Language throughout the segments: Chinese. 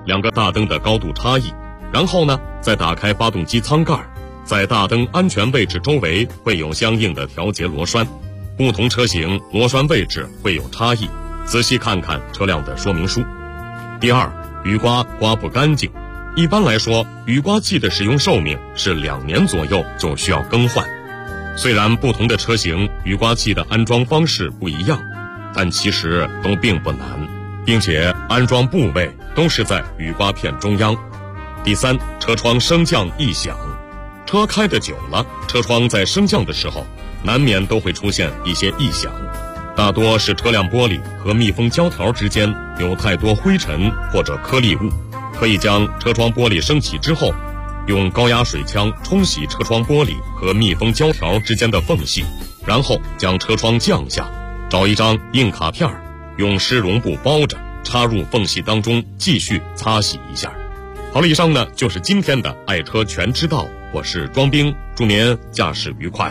两个大灯的高度差异，然后呢，再打开发动机舱盖，在大灯安全位置周围会有相应的调节螺栓，不同车型螺栓位置会有差异，仔细看看车辆的说明书。第二，雨刮刮不干净。一般来说，雨刮器的使用寿命是2年左右就需要更换。虽然不同的车型雨刮器的安装方式不一样，但其实都并不难，并且安装部位都是在雨刮片中央。第三，车窗升降异响。车开得久了，车窗在升降的时候，难免都会出现一些异响，大多是车辆玻璃和密封胶条之间有太多灰尘或者颗粒物。可以将车窗玻璃升起之后，用高压水枪冲洗车窗玻璃和密封胶条之间的缝隙，然后将车窗降下，找一张硬卡片，用湿绒布包着，插入缝隙当中，继续擦洗一下。好了，以上呢就是今天的爱车全知道，我是庄兵，祝您驾驶愉快。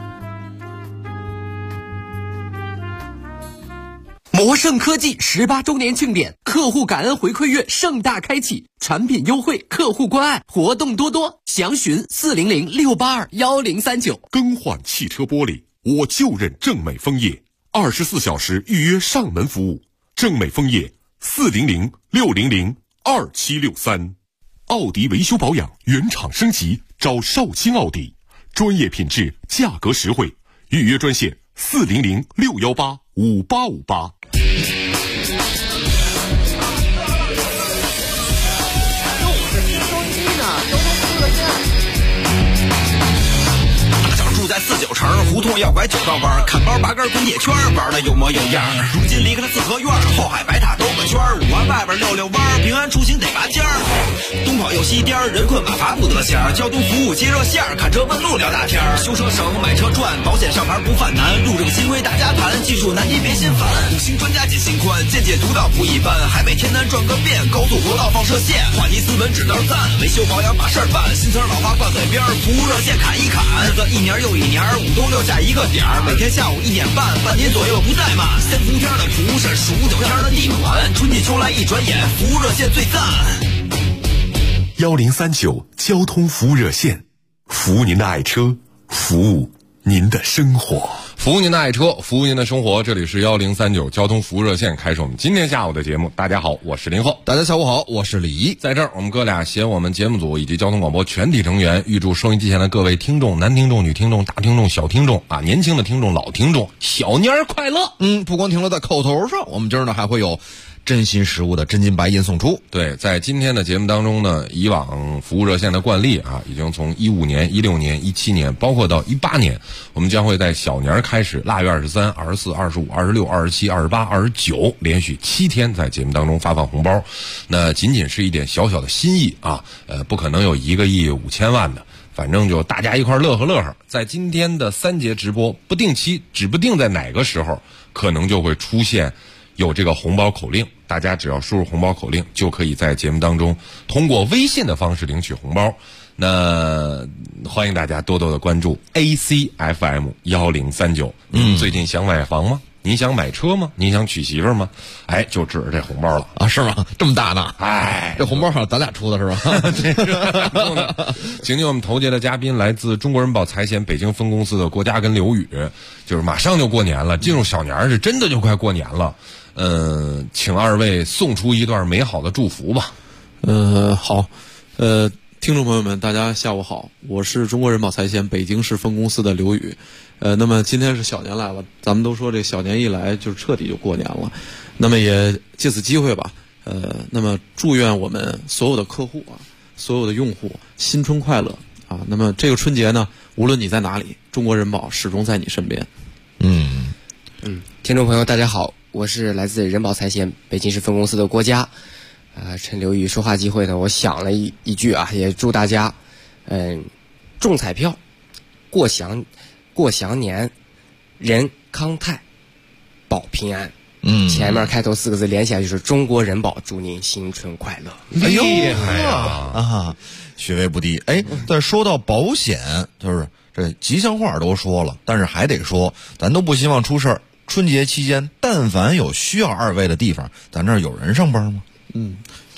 摩盛科技18周年庆典，客户感恩回馈月盛大开启，产品优惠，客户关爱，活动多多，详询400-682-1039。 更换汽车玻璃，我就认正美枫叶，24小时预约上门服务。正美枫叶400-600-2763。奥迪维修保养原厂升级，找少卿奥迪，专业品质，价格实惠，预约专线400-618-5858。 在49城胡同要拐9道弯，看包拔根滚铁圈，玩的有模有样。如今离开了四合院，后海白塔兜个圈，5环外边溜弯，平安出行得拔尖儿。东跑又西颠，人困马乏不得闲。交通服务接热线，看车问路聊大天。修车省，买车赚，保险上牌不犯难。入这个新规大家谈，技术难题别心烦。5星专家解心宽，见解独到不一般。海北天南转个遍，高速国道放射线，话题斯文指道赞，维修保养把事儿办。新词老话挂嘴边，服务热线砍一砍。日子一年又一年，5都6下一个点儿，每天下午1点半，半年左右不怠慢。3伏天的蒲是数9天的地暖，春季秋来一转眼，服务热线最赞。 1039交通服务热线，服务您的爱车，服务您的生活， 服务您的爱车，服务您的生活。这里是1039交通服务热线，开始我们今天下午的节目。大家好，我是林浩。 大家下午好，我是李毅。 在这儿，我们哥俩携我们节目组以及交通广播全体成员，预祝收音机前的各位听众，男听众、女听众、大听众、小听众啊，年轻的听众、老听众，小年儿快乐。 不光停留在口头上，我们今儿呢还会有真心实物的真金白银送出。 对，在今天的节目当中呢，以往服务热线的惯例啊，已经从15年、16年、17年，包括到18年，我们将会在小年开始，腊月23、24、25、26、27、28、29，连续7天在节目当中发放红包。那仅仅是一点小小的心意啊，不可能有1个亿5千万的。反正就大家一块乐呵乐呵，在今天的3节直播，不定期，指不定在哪个时候，可能就会出现有这个红包口令，大家只要输入红包口令，就可以在节目当中通过微信的方式领取红包。那欢迎大家多多的关注 ACFM 1039。最近想买房吗？你想买车吗？你想娶媳妇吗？哎，就指着这红包了啊！是吗？这么大呢？ 哎， 这红包好像咱俩出的是吧？ 请进我们头节的嘉宾来自中国人保财险北京分公司的郭嘉跟刘宇，就是马上就过年了，进入小年是真的就快过年了。请二位送出一段美好的祝福吧。 好，听众朋友们，大家下午好，我是中国人保财险北京市分公司的刘宇。那么今天是小年来了，咱们都说这小年一来就是彻底就过年了。那么也借此机会吧，那么祝愿我们所有的客户啊，所有的用户新春快乐啊！那么这个春节呢，无论你在哪里，中国人保始终在你身边。 听众朋友大家好，我是来自人保财险北京市分公司的郭嘉。趁刘宇说话机会呢，我想了一句啊，也祝大家中彩票，过祥年，人康泰，保平安。前面开头4个字连起来就是中国人保，祝您新春快乐。 哎呦， 厉害呀！ 学位不低。但说到保险，就是这吉祥话都说了，但是还得说，咱都不希望出事儿。春节期间，但凡有需要二位的地方，咱这儿有人上班吗？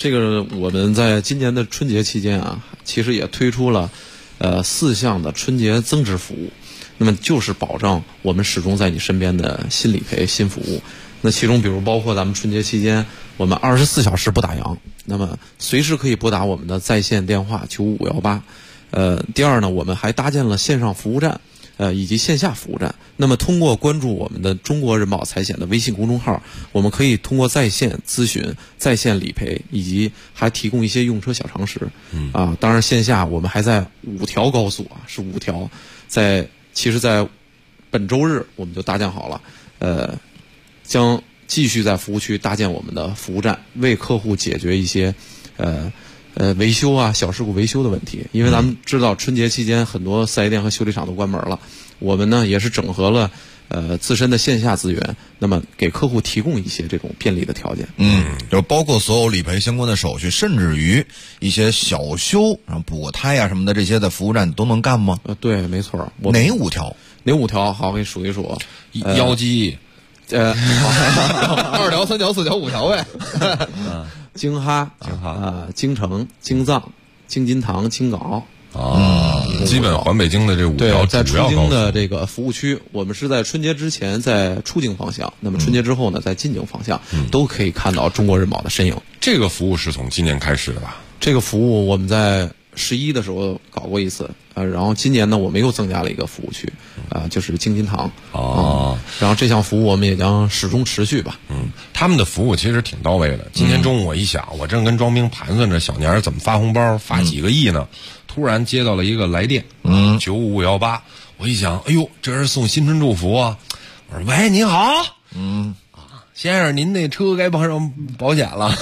这个我们在今年的春节期间啊，其实也推出了4项的春节增值服务，那么就是保障我们始终在你身边的新理赔新服务。那其中比如包括咱们春节期间我们24小时不打烊，那么随时可以拨打我们的在线电话95518。第二呢，我们还搭建了线上服务站以及线下服务站。那么通过关注我们的中国人保财险的微信公众号，我们可以通过在线咨询、在线理赔，以及还提供一些用车小常识。当然线下我们还在5条高速啊，是5条，其实在本周日我们就搭建好了，将继续在服务区搭建我们的服务站，为客户解决一些维修啊、小事故维修的问题。因为咱们知道春节期间很多4S店和修理厂都关门了，我们呢也是整合了自身的线下资源，那么给客户提供一些这种便利的条件。 就包括所有理赔相关的手续，甚至于一些小修，然后补个胎啊什么的，这些在服务站都能干吗？ 对，没错。 哪5条？ 哪5条？好，我给你数一数。 腰肌。 2条、3条、4条、5条呗。 京哈、京城、京藏、京津唐、京港。 基本环北京的这5条对，在出京的高速这个服务区，我们是在春节之前在出京方向，那么春节之后呢，在进京方向都可以看到中国人保的身影。 这个服务是从今年开始的吧？ 这个服务我们在11的时候搞过一次，然后今年呢，我们又增加了一个服务区，就是京津唐。然后这项服务我们也将始终持续吧。 他们的服务其实挺到位的。今天中午我一想，我正跟庄兵盘算着小年怎么发红包，发几个亿呢，突然接到了一个来电，95518。我一想，哎呦，这是送新春祝福啊！我说，喂，您好。先生，您那车该绑上保险了。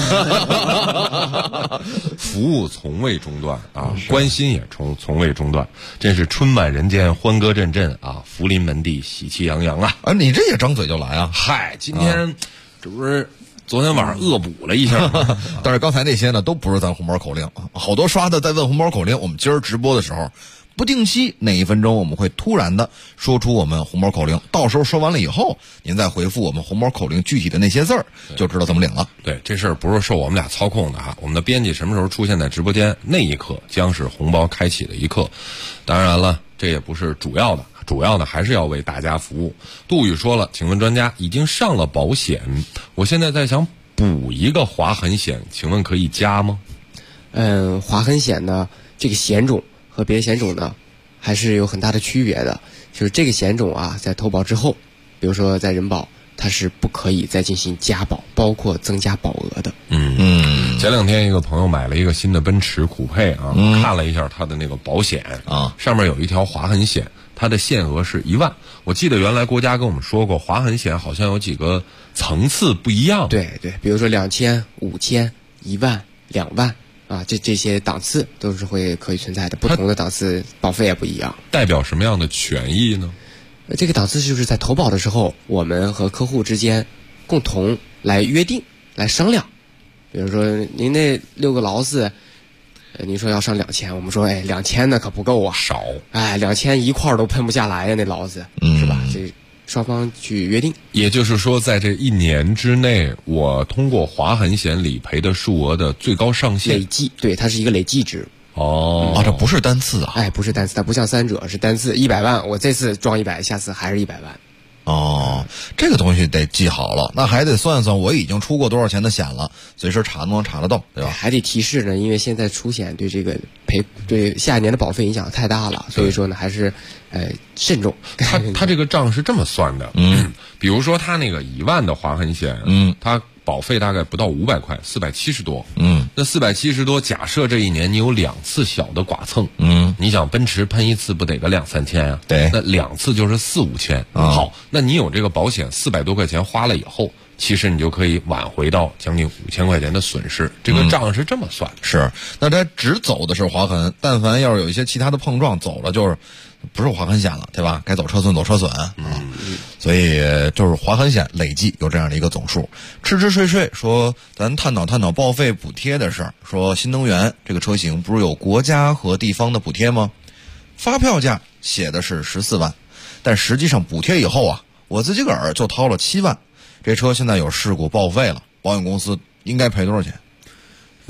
服务从未中断啊，关心也从未中断，真是春满人间，欢歌阵阵啊，福临门第，喜气洋洋啊！ 你这也张嘴就来啊？ 嗨，今天这不是昨天晚上恶补了一下吗？ 但是刚才那些呢，都不是咱红包口令啊，好多刷的在问红包口令。我们今儿直播的时候，不定期哪1分钟我们会突然的说出我们红包口令，到时候说完了以后，您再回复我们红包口令具体的那些字儿，就知道怎么领了。 对，这事儿不是受我们俩操控的哈，我们的编辑什么时候出现在直播间，那一刻将是红包开启的一刻。当然了，这也不是主要的，主要的还是要为大家服务。杜宇说了，请问专家已经上了保险，我现在在想补一个划痕险，请问可以加吗？ 划痕险呢，这个险种和别的险种呢，还是有很大的区别的。就是这个险种啊，在投保之后，比如说在人保，它是不可以再进行加保，包括增加保额的。 前2天一个朋友买了一个新的奔驰酷配啊，看了一下他的那个保险啊，上面有一条划痕险，它的限额是1万。我记得原来国家跟我们说过，划痕险好像有几个层次不一样。 对，比如说2000、5000、1万、2万。这些档次都是可以存在的，不同的档次保费也不一样。 代表什么样的权益呢？ 这个档次就是在投保的时候，我们和客户之间共同来约定、来商量。比如说您那6个劳斯，您说要上2000，我们说2000那可不够啊， 少。 2000一块都喷不下来呀，那劳斯，是吧？这双方去约定。 也就是说，在这1年之内，我通过划痕险理赔的数额的最高上限累计，对，它是一个累计值。 这不是单次啊？ 不是单次，它不像3者是单次100万，我这次装100，下次还是100万。 这个东西得记好了，那还得算算我已经出过多少钱的险了，随时查能查得到，对吧？ 还得提示呢，因为现在出险对这个对下一年的保费影响太大了，所以说呢还是慎重。 他这个账是这么算的，比如说他那个1万的划痕险，他保费大概不到500块，470多。那470多，假设这1年你有2次小的剐蹭，你想奔驰喷1次不得个2-3千啊？ 对， 那2次就是4-5千。好，那你有这个保险400多块钱花了以后，其实你就可以挽回到将近5000块钱的损失。这个账是这么算的。 是，那它只走的是划痕，但凡要是有一些其他的碰撞，走了就是不是划痕险了，对吧？该走车损走车损所以就是划痕险累计有这样的一个总数。吃睡说咱探讨报废补贴的事儿，说新能源这个车型不是有国家和地方的补贴吗？发票价写的是14万，但实际上补贴以后啊，我自己个儿就掏了7万。这车现在有事故报废了，保险公司应该赔多少钱？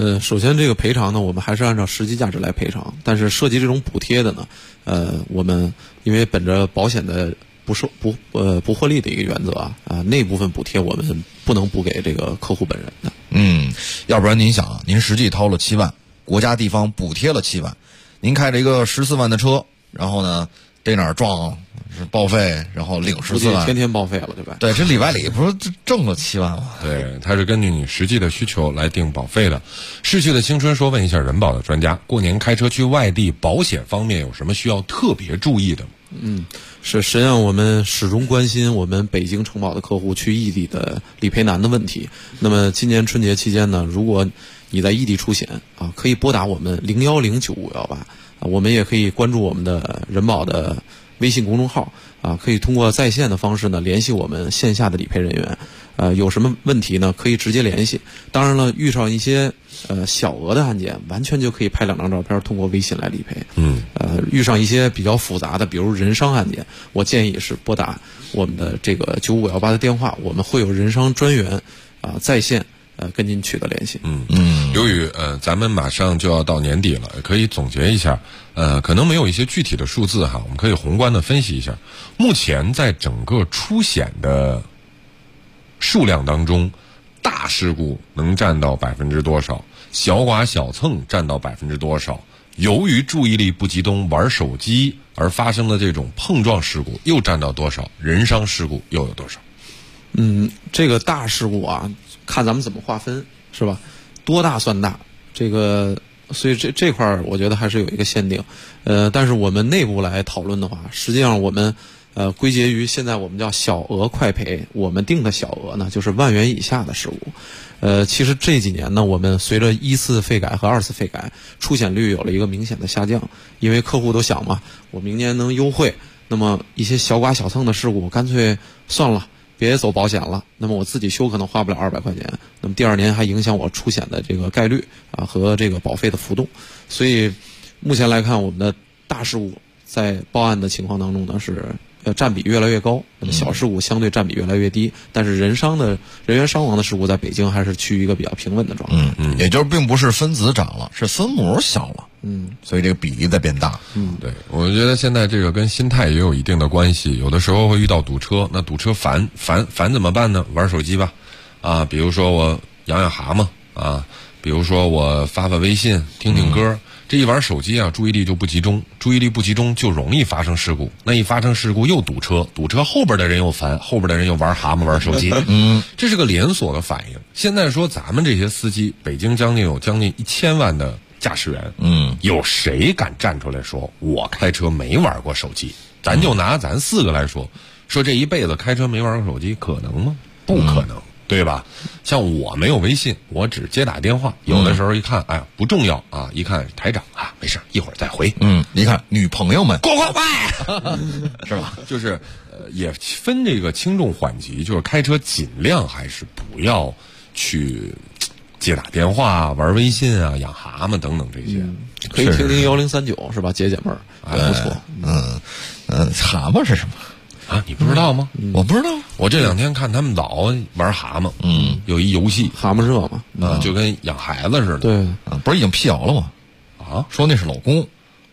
首先这个赔偿呢，我们还是按照实际价值来赔偿，但是涉及这种补贴的呢，我们因为本着保险的不获利的一个原则啊，那部分补贴我们不能补给这个客户本人的。 要不然您想，您实际掏了7万，国家地方补贴了7万，您开着一个14万的车，然后呢逮哪儿撞是报废，然后领14万， 天天报废了，对吧？ 对，这里外里不是挣了7万吗？ 对，它是根据你实际的需求来定保费的。逝去的青春说，问一下人保的专家，过年开车去外地，保险方面有什么需要特别注意的吗？ 实际上我们始终关心我们北京承保的客户去异地的理赔难的问题。那么今年春节期间呢，如果你在异地出险啊，可以拨打我们0109518，我们也可以关注我们的人保的微信公众号啊，可以通过在线的方式呢联系我们线下的理赔人员。有什么问题呢？可以直接联系。当然了，遇上一些小额的案件，完全就可以拍2张照片，通过微信来理赔。遇上一些比较复杂的，比如人伤案件，我建议是拨打我们的这个95518的电话，我们会有人伤专员在线跟您取得联系。 由于咱们马上就要到年底了，可以总结一下，可能没有一些具体的数字哈，我们可以宏观的分析一下。目前在整个出险的数量当中，大事故能占到多少？小剐小蹭占到多少？由于注意力不集中玩手机而发生的这种碰撞事故又占到多少？人伤事故又有多少？ 这个大事故啊，看咱们怎么划分，是吧？多大算大？这个，所以这块儿我觉得还是有一个限定。但是我们内部来讨论的话，实际上我们归结于现在我们叫小额快赔，我们定的小额呢就是1万元以下的事故。其实这几年呢，我们随着1次费改和2次费改，出险率有了一个明显的下降。因为客户都想嘛，我明年能优惠，那么一些小剐小蹭的事故，干脆算了，别走保险了。那么我自己修可能花不了200块钱，那么第2年还影响我出险的这个概率和这个保费的浮动。所以目前来看，我们的大事故在报案的情况当中呢是占比越来越高，那么小事故相对占比越来越低，但是人员伤亡的事故在北京还是趋于一个比较平稳的状态。 也就是并不是分子涨了，是分母小了。所以这个比例在变大。 对，我觉得现在这个跟心态也有一定的关系。有的时候会遇到堵车，那堵车烦怎么办呢？玩手机吧，比如说我养蛤蟆比如说我发微信听歌。这一玩手机注意力就不集中，注意力不集中就容易发生事故。那一发生事故又堵车后边的人又烦，后边的人又玩蛤蟆玩手机。这是个连锁的反应。现在说咱们这些司机，北京有将近1000万的驾驶员，有谁敢站出来说我开车没玩过手机？咱就拿咱4个来说这一辈子开车没玩过手机，可能吗？不可能。对吧？像我没有微信，我只接打电话。有的时候一看，不重要一看台长没事，一会儿再回。 一看女朋友们， 快，是吧？就是也分这个轻重缓急，就是开车尽量还是不要去接打电话、玩微信养蛤蟆等等这些。 可以听听1039是吧？解闷儿还不错。 蛤蟆是什么？ 你不知道吗？ 我不知道。 我这2天看他们老玩蛤蟆，有一游戏蛤蟆热嘛， 就跟养孩子似的。 对， 不是已经辟谣了吗？说那是老公。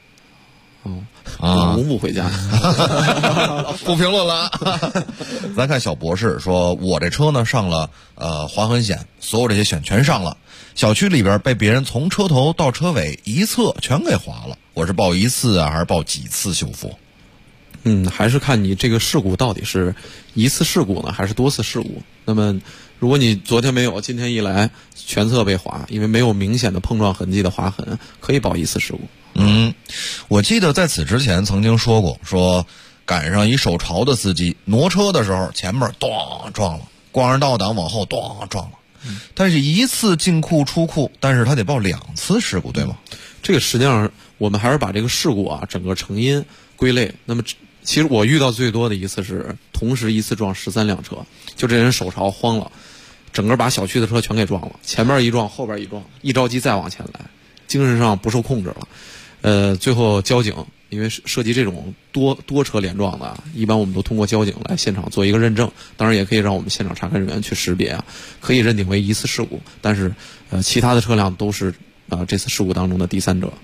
老公不回家。 不评论了。咱看小博士说，我这车呢上了划痕险，所有这些险全上了，小区里边被别人从车头到车尾一侧全给划了，我是报1次还是报几次修复？ 还是看你这个事故到底是1次事故呢，还是多次事故。那么，如果你昨天没有，今天一来全侧被划，因为没有明显的碰撞痕迹的划痕，可以报1次事故。 我记得在此之前曾经说过，赶上一手潮的司机挪车的时候，前面咣撞了，光着倒档往后咣撞了。但是1次进库出库，但是他得报2次事故，对吗？ 这个实际上我们还是把这个事故整个成因归类。那么其实我遇到最多的一次是同时一次撞13辆车，就这人手潮慌了，整个把小区的车全给撞了，前面一撞后边一撞，一着急再往前来，精神上不受控制了。最后交警因为涉及这种多车连撞的，一般我们都通过交警来现场做一个认证，当然也可以让我们现场查看人员去识别啊，可以认定为疑似事故，但是其他的车辆都是这次事故当中的第三者。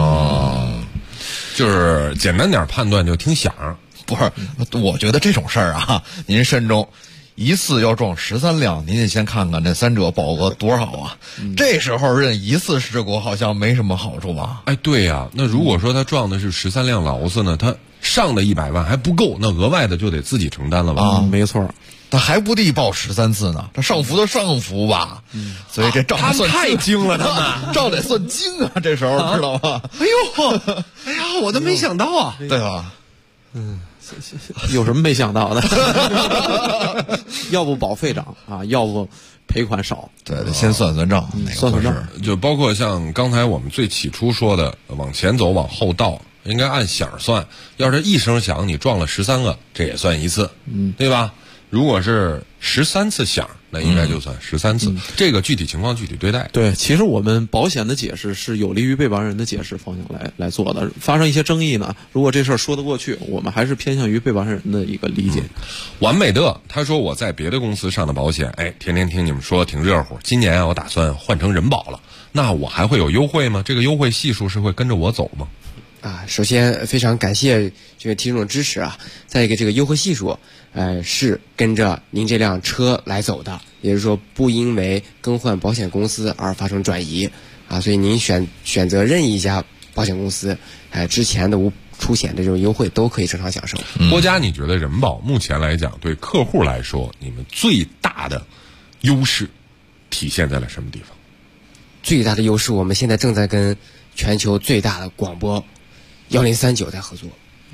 就是简单点判断就听响。 不是，我觉得这种事儿啊，您慎重。疑似要撞13辆，您得先看看这三者保额多少啊？这时候认疑似事故好像没什么好处吧？ 哎，对呀，那如果说他撞的是13辆劳斯呢，他上的100万还不够，那额外的就得自己承担了吧？ 啊，没错。 他还不地报13次呢，他上浮的上浮吧，所以这账算太精了，他们账得算精啊，这时候知道吗？ 哎呦，哎呀，我都没想到啊， 对吧？ 有什么没想到的？要不保费涨啊，要不赔款少。 对，先算算账， 算算账。 就包括像刚才我们最起初说的，往前走往后倒，应该按响算。要是一声响，你撞了13个，这也算一次，对吧？如果是13次响，那应该就算13次。这个具体情况具体对待。 对，其实我们保险的解释是有利于被保人的解释方向来做的。发生一些争议呢，如果这事儿说得过去，我们还是偏向于被保人的一个理解。 完美的，他说我在别的公司上的保险，天天听你们说挺热乎。今年我打算换成人保了，那我还会有优惠吗？这个优惠系数是会跟着我走吗？ 首先非常感谢这位听众的支持啊。再一个，这个优惠系数，是跟着您这辆车来走的，也就是说不因为更换保险公司而发生转移啊。所以您选择任意一家保险公司，之前的无出险的这种优惠都可以正常享受。 郭嘉，你觉得人保目前来讲对客户来说，你们最大的优势体现在了什么地方？ 最大的优势，我们现在正在跟全球最大的广播1039在合作。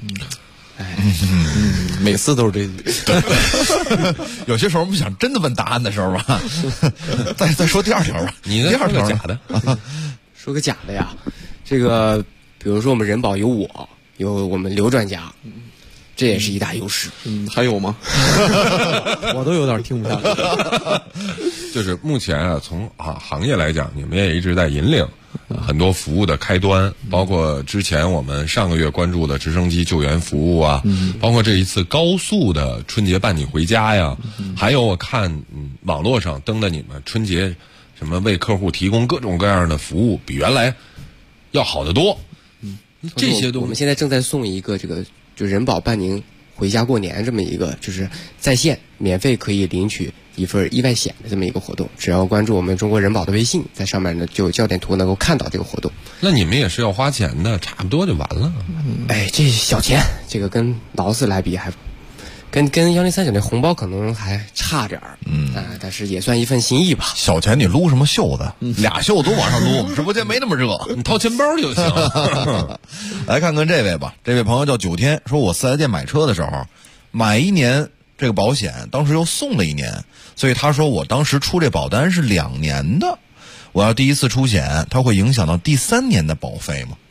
每次都是这。 有些时候不想真的问答案的时候吧，再说第二条吧。 你第二条假的， 说个假的呀。这个，比如说我们人保有我们刘专家，这也是一大优势。 还有吗？我都有点听不下来。 就是目前啊，从行业来讲，你们也一直在引领很多服务的开端，包括之前我们上个月关注的直升机救援服务啊，包括这一次高速的春节伴你回家呀，还有我看网络上登的你们春节什么为客户提供各种各样的服务，比原来要好得多。这些我们现在正在送一个这个就人保伴您回家过年这么一个，就是在线免费可以领取一份意外险的这么一个活动。只要关注我们中国人保的微信，在上面呢就有焦点图能够看到这个活动。 那你们也是要花钱的，差不多就完了。 这小钱，这个跟劳斯来比还跟1039那红包可能还差点儿，但是也算一份心意吧。 小钱你撸什么袖子？俩袖子都往上撸，我们直播间没那么热， 你掏钱包就行。 来看看这位吧，这位朋友叫9天，说我4S店买车的时候，买1年这个保险，当时又送了1年，所以他说我当时出这保单是2年的，我要第一次出险，它会影响到第3年的保费吗？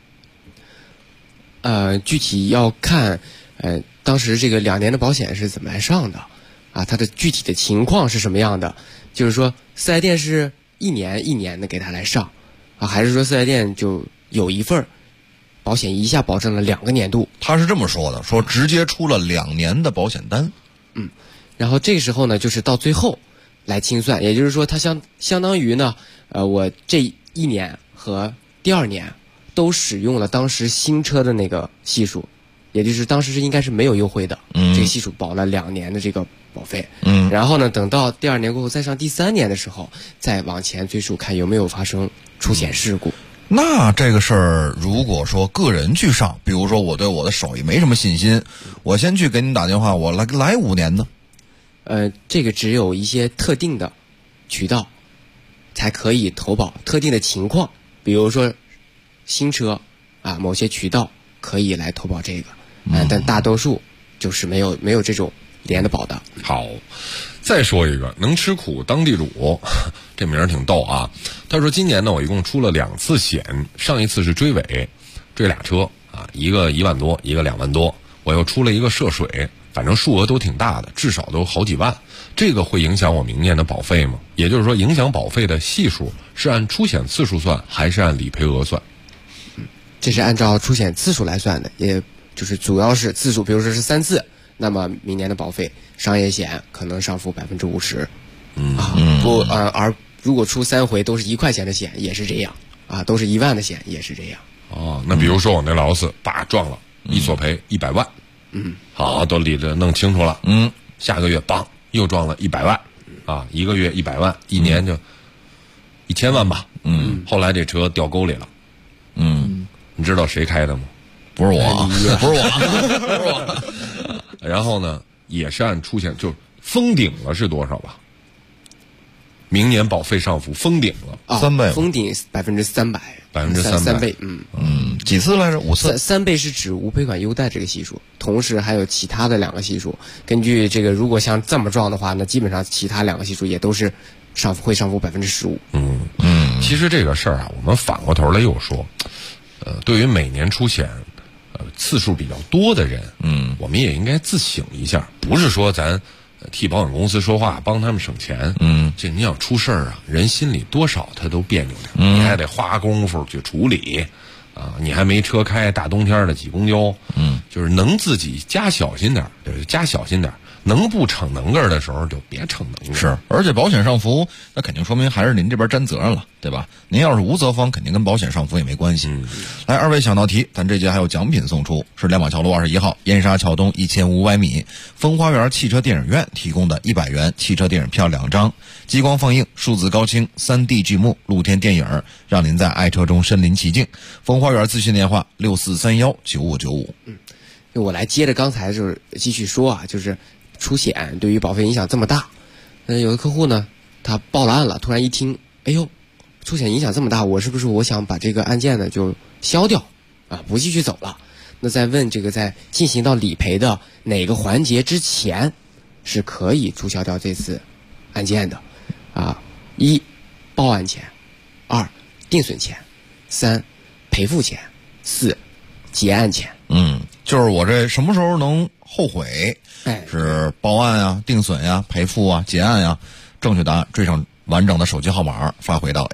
具体要看当时这个2年的保险是怎么来上的啊？它的具体的情况是什么样的？就是说4S店是1年1年的给他来上啊，还是说4S店就有一份保险一下保证了2个年度？ 他是这么说的，说直接出了2年的保险单。 然后这个时候呢，就是到最后来清算，也就是说它相当于呢，我这1年和第2年都使用了当时新车的那个系数。也就是当时应该是没有优惠的，这个系数保了2年的这个保费，然后呢，等到第2年过后再上第3年的时候，再往前追溯看有没有发生出险事故。 那这个事儿，如果说个人去上，比如说我对我的手艺没什么信心，我先去给你打电话，我来5年呢？ 这个只有一些特定的渠道才可以投保，特定的情况，比如说新车啊，某些渠道可以来投保这个。但大多数就是没有这种连的保的。 好，再说一个能吃苦当地主，这名儿挺逗啊。他说今年呢，我一共出了2次险，上一次是追尾，追俩车啊，一个1万多，一个2万多，我又出了一个涉水，反正数额都挺大的，至少都好几万。这个会影响我明年的保费吗？也就是说，影响保费的系数是按出险次数算，还是按理赔额算？ 这是按照出险次数来算的，也就是主要是次数，比如说是3次，那么明年的保费商业险可能上浮50%。而如果出3回都是1块钱的险，也是这样啊，都是1万的险也是这样。 哦，那比如说我那劳斯叭撞了，一索赔100万，好，都理着弄清楚了，下个月梆又撞了100万，啊，一个月100万，一年就1000万吧，后来这车掉沟里了，你知道谁开的吗？ 不是我，不是我。 然后呢，也是按出险，就封顶了是多少吧？明年保费上浮封顶了 ，3倍， 封顶300%，3倍， 几次来着？5次。 3倍是指无赔款优待这个系数，同时还有其他的2个系数。根据这个，如果像这么撞的话，那基本上其他2个系数也都是会上浮15%。 其实这个事儿啊，我们反过头来又说，对于每年出险次数比较多的人，我们也应该自省一下，不是说咱替保险公司说话，帮他们省钱。这你要出事儿啊，人心里多少他都别扭点，你还得花功夫去处理啊。你还没车开，大冬天的挤公交，就是能自己加小心点，就是加小心点。能不逞能个的时候就别逞能个。 是，而且保险上浮，那肯定说明还是您这边沾责任了，对吧？您要是无责方，肯定跟保险上浮也没关系。来，二位抢到题，咱这节还有奖品送出，是亮马桥路21号燕莎桥东1500米风花园汽车电影院提供的100元汽车电影票2张，激光放映、数字高清、3D 剧目、露天电影，让您在爱车中身临其境。风花园咨询电话64319595。 我来接着刚才就是继续说啊，就是出险对于保费影响这么大，有的客户呢，他报了案了，突然一听，哎呦，出险影响这么大，我是不是我想把这个案件呢就消掉啊，不继续走了？那在问这个在进行到理赔的哪个环节之前，是可以注销掉这次案件的啊？1. 报案钱，2. 定损钱，3. 赔付钱，4. 结案钱。 就是我这什么时候能后悔？是报案呀、定损呀、赔付啊、结案呀。正确答案缀上完整的手机号码发回到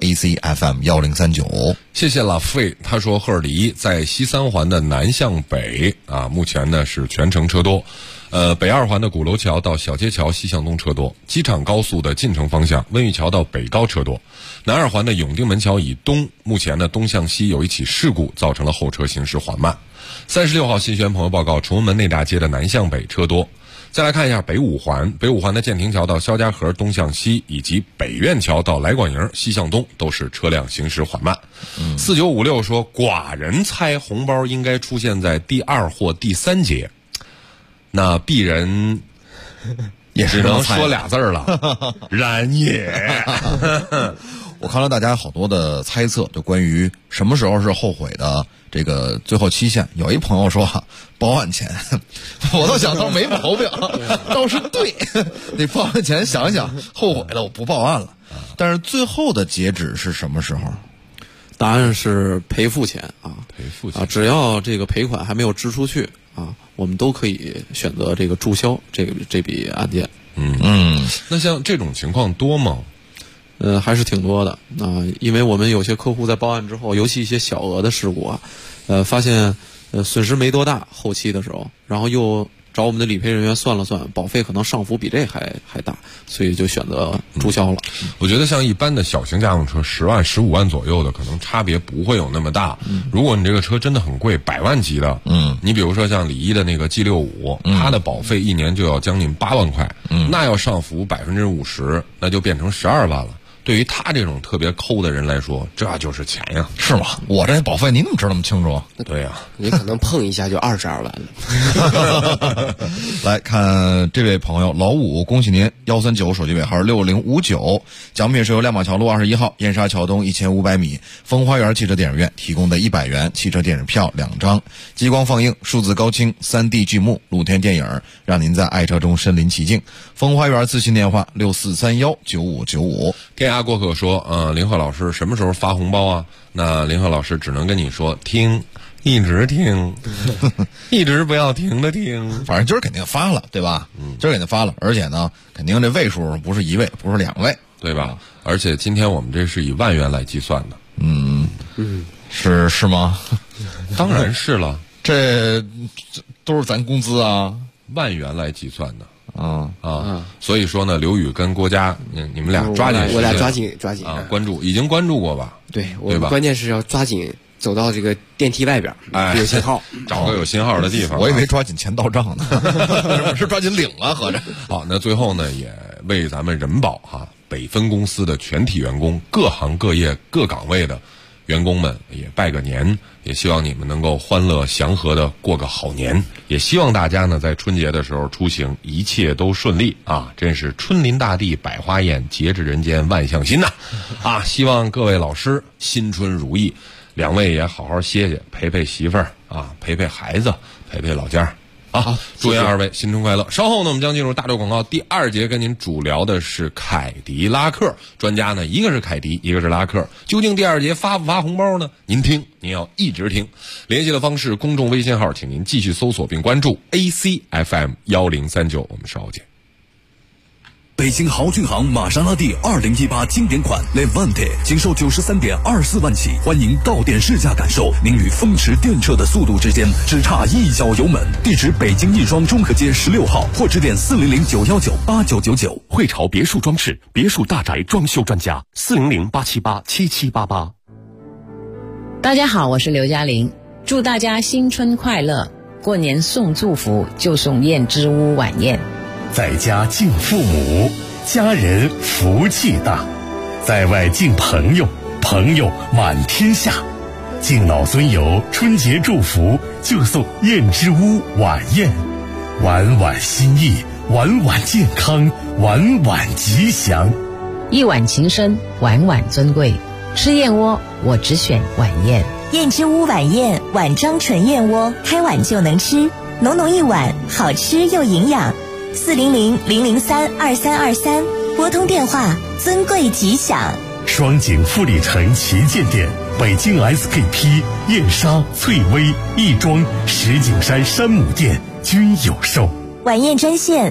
ACFM1039。 谢谢老费，他说赫尔迪在西3环的南向北啊，目前呢是全程车多。北2环的鼓楼桥到小街桥西向东车多，机场高速的进城方向温榆桥到北高车多。南2环的永定门桥以东，目前呢东向西有一起事故，造成了后车行驶缓慢。36号新学员朋友报告，崇文门内大街的南向北车多。再来看一下北5环，北5环的建亭桥到肖家河东向西，以及北苑桥到来广营西向东都是车辆行驶缓慢。4956说，寡人猜红包应该出现在第2或第3节，那鄙人也只能说俩字了，然也。 我看了大家好多的猜测，就关于什么时候是后悔的这个最后期限。有一朋友说报案前，我倒想倒没毛病，倒是对。你报案前想一想，后悔了我不报案了。但是最后的截止是什么时候？ 答案是赔付钱啊， 赔付钱只要这个赔款还没有支出去啊，我们都可以选择这个注销这笔案件。 那像这种情况多吗？ 还是挺多的啊，因为我们有些客户在报案之后，尤其一些小额的事故啊，发现损失没多大，后期的时候，然后又找我们的理赔人员算了算，保费可能上浮比这还大，所以就选择注销了。 我觉得像一般的小型家用车10万15万左右的，可能差别不会有那么大。如果你这个车真的很贵，100万级的，你比如说像李一的那个 G65，它的保费一年就要将近8万块，那要上浮50%，那就变成12万了。对于他这种特别抠的人来说，这就是钱呀， 是吗？我这保费你怎么知道那么清楚？ 对呀， 你可能碰一下就22万了。 来看这位朋友老五，恭喜您139手机尾号6059，奖品是由亮马桥路21号燕莎桥东1500米风花园汽车电影院提供的100元汽车电影票2张，激光放映、数字高清、3D 剧目、露天电影，让您在爱车中身临其境。风花园咨询电话64319595。 天涯过客说，林鹤老师什么时候发红包啊？那林鹤老师只能跟你说，听，一直听，一直不要停的听。 反正今儿肯定发了，对吧？今儿肯定发了，而且呢，肯定这位数不是1位，不是2位， 对吧？而且今天我们这是以万元来计算的。 是吗？ 当然是了， 这都是咱工资啊， 万元来计算的。所以说呢，刘宇跟郭嘉，你们俩抓紧时间， 我俩抓紧啊，关注，已经关注过吧？ 对吧？关键是要抓紧走到这个电梯外边，有信号， 找个有信号的地方。 我以为抓紧钱到账呢，是抓紧领了，合着。 好，那最后呢，也为咱们人保北分公司的全体员工、各行各业各岗位的员工们也拜个年，也希望你们能够欢乐祥和的过个好年，也希望大家呢在春节的时候出行一切都顺利啊！真是春临大地百花艳，节至人间万象新呐！希望各位老师新春如意，两位也好好歇歇，陪陪媳妇儿啊，陪陪孩子，陪陪老家。好，祝愿二位新春快乐。稍后呢，我们将进入大洲广告第二节，跟您主聊的是凯迪拉克。专家呢，一个是凯迪，一个是拉克。究竟第二节发不发红包呢？您听，您要一直听。联系的方式，公众微信号，请您继续搜索并关注 ACFM1039。我们稍后见。 北京豪骏行玛莎拉蒂2018经典款 Levante 仅售93.24万起，欢迎到店试驾感受，您与风驰电掣的速度之间只差一脚油门。地址北京亦庄中和街16号，或致电400-919-8999。 汇潮别墅装饰，别墅大宅装修专家，400-878-7788。 大家好，我是刘嘉玲，祝大家新春快乐！过年送祝福就送燕之屋晚宴。 在家敬父母，家人福气大；在外敬朋友，朋友满天下。敬老尊友，春节祝福就送燕之屋晚宴，晚晚心意，晚晚健康，晚晚吉祥。 一碗情深，晚晚尊贵。吃燕窝，我只选晚宴。 燕之屋晚宴，碗装纯燕窝，开碗就能吃，浓浓一碗，好吃又营养。400-003-2323，拨通电话，尊贵吉祥。 双井富力城旗舰店、北京 SKP、燕莎、翠微、亦庄、石景山山姆店均有售。 晚宴专线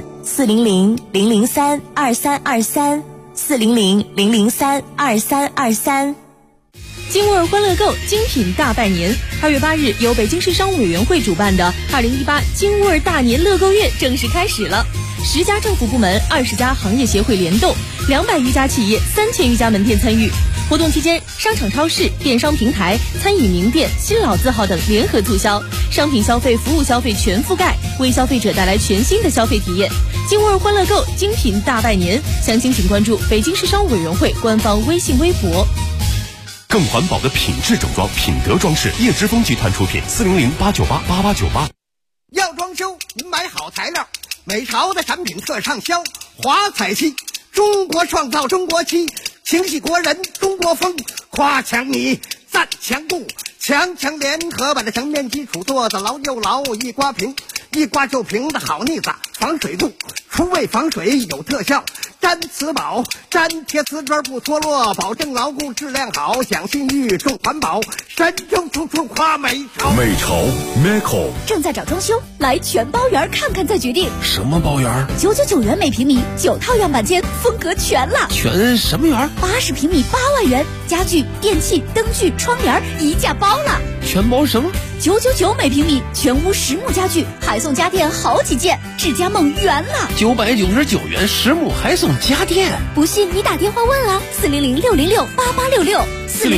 400-003-2323，400-003-2323。 金沃尔欢乐购精品大拜年，2月8日由北京市商务委员会主办的2018金沃尔大年乐购月正式开始了。10家政府部门、20家行业协会联动，200余家企业、3000余家门店参与。活动期间，商场、超市、电商平台、餐饮名店、新老字号等联合促销，商品消费、服务消费全覆盖，为消费者带来全新的消费体验。金沃尔欢乐购精品大拜年，详情请关注北京市商务委员会官方微信微博。 更环保的品质整装，品德装饰，叶之峰集团出品，400-898-8898。 要装修，您买好材料，美潮的产品特畅销，华彩漆，中国创造中国漆，情系国人中国风，夸强你赞强固，强联合把这墙面基础做得牢又牢，一刮平，一刮就平的好腻子，防水度，除味防水有特效，粘瓷宝，粘贴瓷砖不脱落，保证牢固质量好，讲信誉重环保，神州处处夸美潮。 美潮 Meco 正在找装修，来全包园看看再决定。 什么包园 ？999元每平米，9套样板间，风格全了。 全什么园 ？80平米8万元，家具、电器、灯具、窗帘一价包了。 全包什么 ？999每平米，全屋实木家具，还送家电好几件，智家梦圆了。 999元实木还送家电， 不信你打电话问啊，400-606-8866，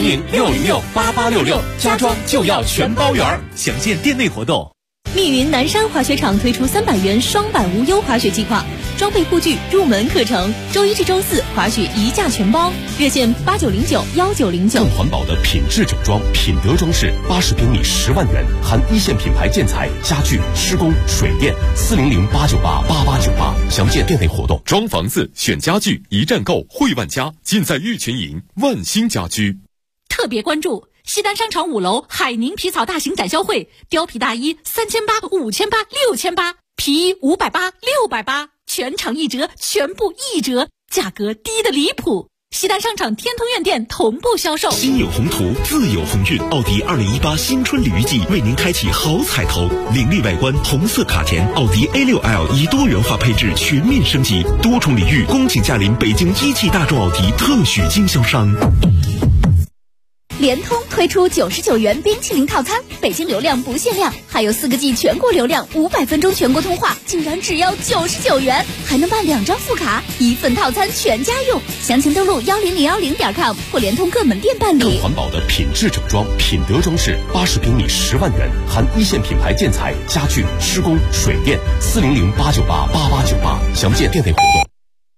400-606-8866，家装就要全包圆。详见店内活动。 密云南山滑雪场推出300元双板无忧滑雪计划，装备护具入门课程，周1至周4滑雪一价全包，热线8909-1909。 更环保的品质整装，品德装饰，80平米10万元，含一线品牌建材、家具、施工、水电，400-898-8898。详见店内活动。装房子选家具，一站购汇万家，尽在玉群营万兴家居。 特别关注西单商场5楼海宁皮草大型展销会，貂皮大衣3800、5800、6800，皮衣580、680，全场1折，全部1折，价格低得离谱。西单商场天通苑店同步销售。 心有宏图，自有鸿运。奥迪2018新春鲤鱼季为您开启好彩头，凌厉外观，红色卡钿，奥迪 A6L 以多元化配置全面升级，多重礼遇，恭请驾临北京一汽大众奥迪特许经销商。 联通推出99元冰淇淋套餐，北京流量不限量，还有4个G 全国流量，500分钟全国通话，竟然只要99元，还能办2张副卡，1份套餐全家用。详情登录10010.com 或联通各门店办理。 更环保的品质整装，品德装饰80平米10万元，含一线品牌建材、家具、施工、水电，400-898-8898，详见店内活动。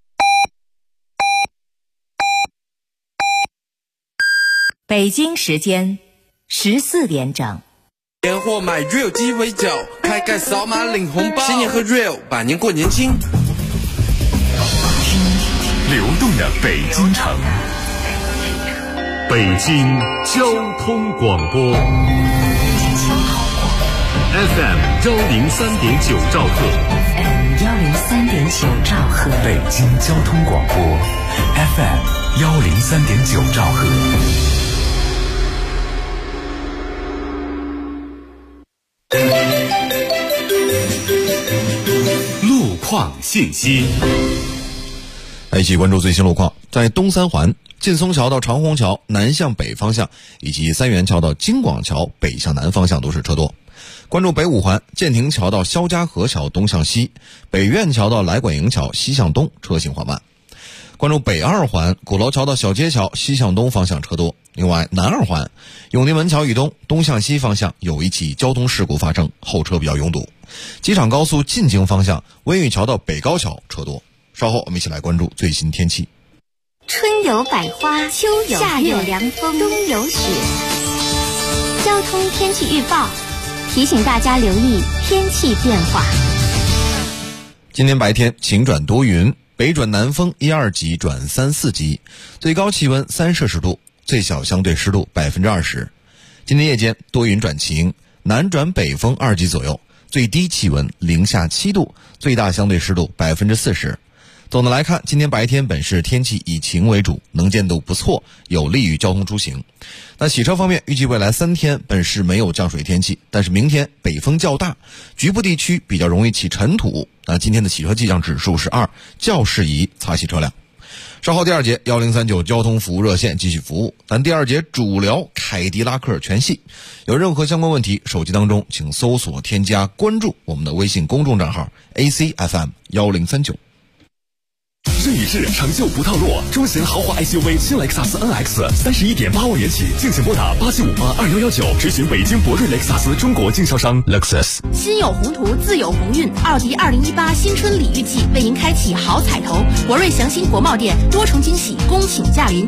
北京时间14点整。 年货买 real 鸡尾酒，开盖扫码领红包，新年喝 real， 百年过年轻。 流动的北京城，北京交通广播 FM 103.9兆赫， 103.9兆赫， 北京交通广播 FM 103.9兆赫。路况信息， 一起关注最新路况。在东三环劲松桥到长虹桥南向北方向，以及三元桥到京广桥北向南方向都是车多。关注北五环建亭桥到肖家河桥东向西，北苑桥到来管营桥西向东车行缓慢。关注北二环鼓楼桥到小街桥西向东方向车多。另外，南二环永定门桥以东东向西方向有一起交通事故发生，后车比较拥堵。机场高速进京方向温榆桥到北高桥车多。稍后我们一起来关注最新天气。 春有百花，秋有夏有凉风，冬有雪。交通天气预报提醒大家留意天气变化。 今天白天晴转多云，北转南风1、2级转3、4级，最高气温3摄氏度，最小相对湿度20%。今天夜间多云转晴，南转北风2级左右，最低气温零下7度，最大相对湿度40%。总的来看，今天白天本市天气以晴为主，能见度不错，有利于交通出行。那洗车方面，预计未来3天本市没有降水天气，但是明天北风较大，局部地区比较容易起尘土。那今天的洗车气象指数是2，较适宜擦洗车辆。稍后第二节1039交通服务热线继续服务，咱第二节主聊凯迪拉克全系。有任何相关问题，手机当中请搜索添加关注我们的微信公众账号 ACFM 1039。 这一世成就不套路，中型豪华 SUV 新雷克萨斯 NX 31.8万元起，敬请拨打87582119，咨询北京博瑞雷克萨斯中国经销商 Lexus。 心有宏图，自有鸿运。奥迪2018新春礼遇季为您开启好彩头，博瑞祥鑫国贸店多重惊喜，恭请驾临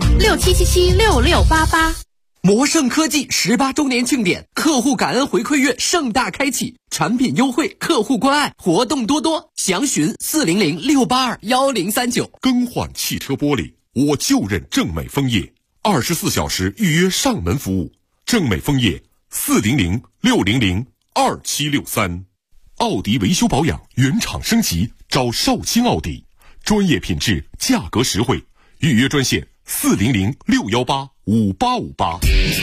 67776688。 魔盛科技18周年庆典，客户感恩回馈月盛大开启，产品优惠，客户关爱，活动多多，详询400-682-1039。 更换汽车玻璃，我就认正美枫叶，24小时预约上门服务。正美枫叶400-600-2763。奥迪维修保养原厂升级，找绍兴奥迪，专业品质，价格实惠，预约专线400-618-5858。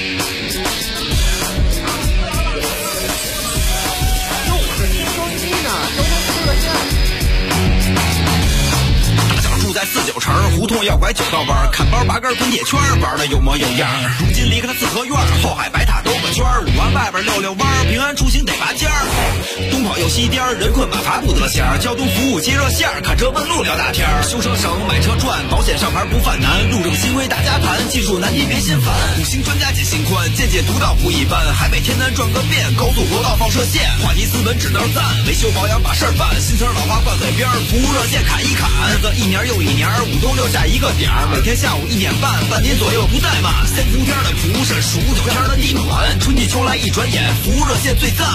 住在49城，胡同要拐9道弯，看包拔根滚铁圈，玩的有模有样。如今离开了四合院，后海白塔兜个圈，5环外边溜溜弯，平安出行得拔尖儿。东跑又西颠，人困马乏不得闲，交通服务接热线，看车问路聊大天，修车省买车赚，保险上牌不犯难，路政新规大家谈，技术难题别心烦。5星专家解心宽，见解独到不一般，海北天南转个遍，高速国道放射线，话题斯文只能赞，维修保养把事儿办，新词老话挂嘴边，服务热线砍一砍，日子一年又一年，5冬6夏一个点儿，每天下午1点半，半年左右不怠慢，先伏天的蒲是数9天的地暖，春季秋来一转眼，服务热线最赞。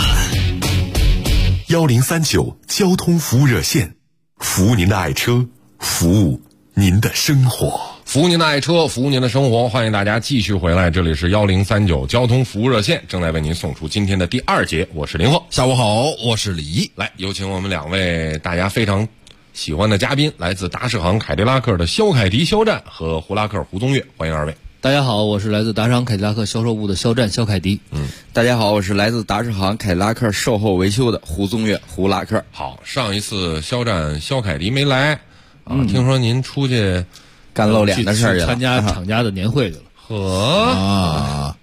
1039交通服务热线，服务您的爱车，服务您的生活， 服务您的爱车，服务您的生活。欢迎大家继续回来，这里是1039交通服务热线，正在为您送出今天的第2节，我是林鹤。 下午好，我是李毅。 来，有请我们2位大家非常喜欢的嘉宾，来自达世行凯迪拉克的肖凯迪肖战和胡拉克胡宗岳，欢迎2位。 大家好，我是来自达世行凯迪拉克销售部的肖战肖凯迪。 大家好，我是来自达世行凯迪拉克售后维修的胡宗岳胡拉克。 好，上一次肖战肖凯迪没来听说您出去干露脸的事儿， 参加厂家的年会去了。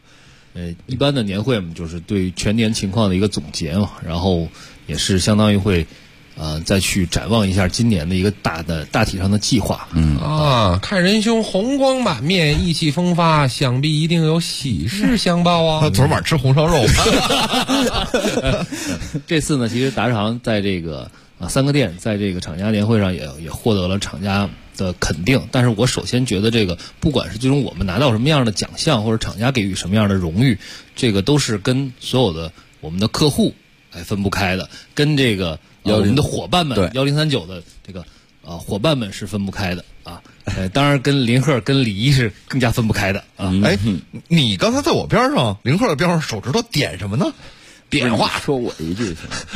一般的年会嘛，就是对全年情况的一个总结嘛，然后也是相当于会再去展望一下今年的一个大体上的计划。 看仁兄红光满面，意气风发，想必一定有喜事相报啊！ 昨晚吃红烧肉。 这次呢，其实达世行在这个3个店在这个厂家年会上也获得了厂家的肯定。但是我首先觉得这个不管是最终我们拿到什么样的奖项，或者厂家给予什么样的荣誉，这个都是跟所有的我们的客户分不开的，跟这个我们的伙伴们1039的这个伙伴们是分不开的啊。当然跟林鹤跟李一是更加分不开的啊。 你刚才在我边上，林鹤的边上手指头点什么呢？ 点话说我一句行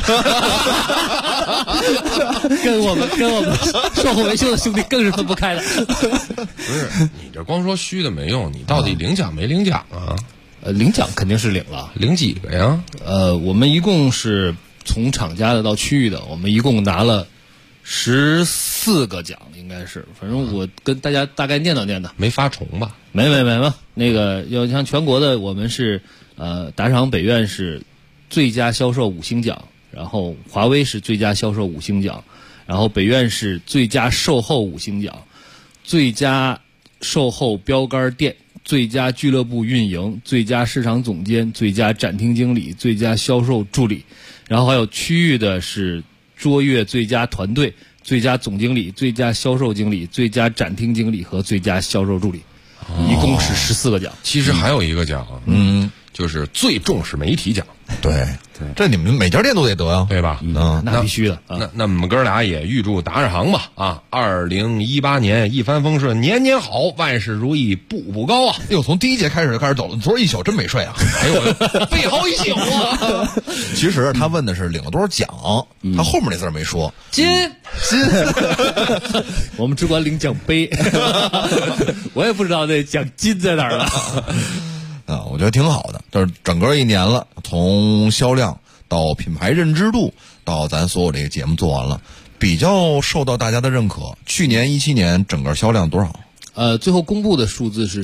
跟我们售后维修的兄弟更是分不开的。 不是你这光说虚的没用，你到底领奖没领奖啊？ 领奖肯定是领了， 领几个呀？ 我们一共是从厂家的到区域的，我们一共拿了14个奖，应该是，反正我跟大家大概念叨念叨。 没发重吧？ 没嘛，那个要像全国的，我们是达世行北苑是最佳销售5星奖，然后华为是最佳销售5星奖，然后北苑是最佳售后5星奖，最佳售后标杆店，最佳俱乐部运营，最佳市场总监，最佳展厅经理，最佳销售助理，然后还有区域的是卓越最佳团队，最佳总经理，最佳销售经理，最佳展厅经理和最佳销售助理，一共是14个奖。 其实还有一个奖，就是最重视媒体奖。 对，这你们每家店都得得呀， 对吧？ 那必须的。 那我们哥俩也预祝达世行吧，2018年一帆风顺，年年好，万事如意，步步高啊！ 从第一节开始就开始走了，昨儿一宿真没睡啊！ 哎呦，背好一宿啊！ 其实他问的是领了多少奖，他后面那字没说。 金，我们只管领奖杯，我也不知道那奖金在哪儿了。 我觉得挺好的，就是整个一年了，从销量到品牌认知度，到咱所有这个节目做完了，比较受到大家的认可。去年17年整个销量多少？ 最后公布的数字是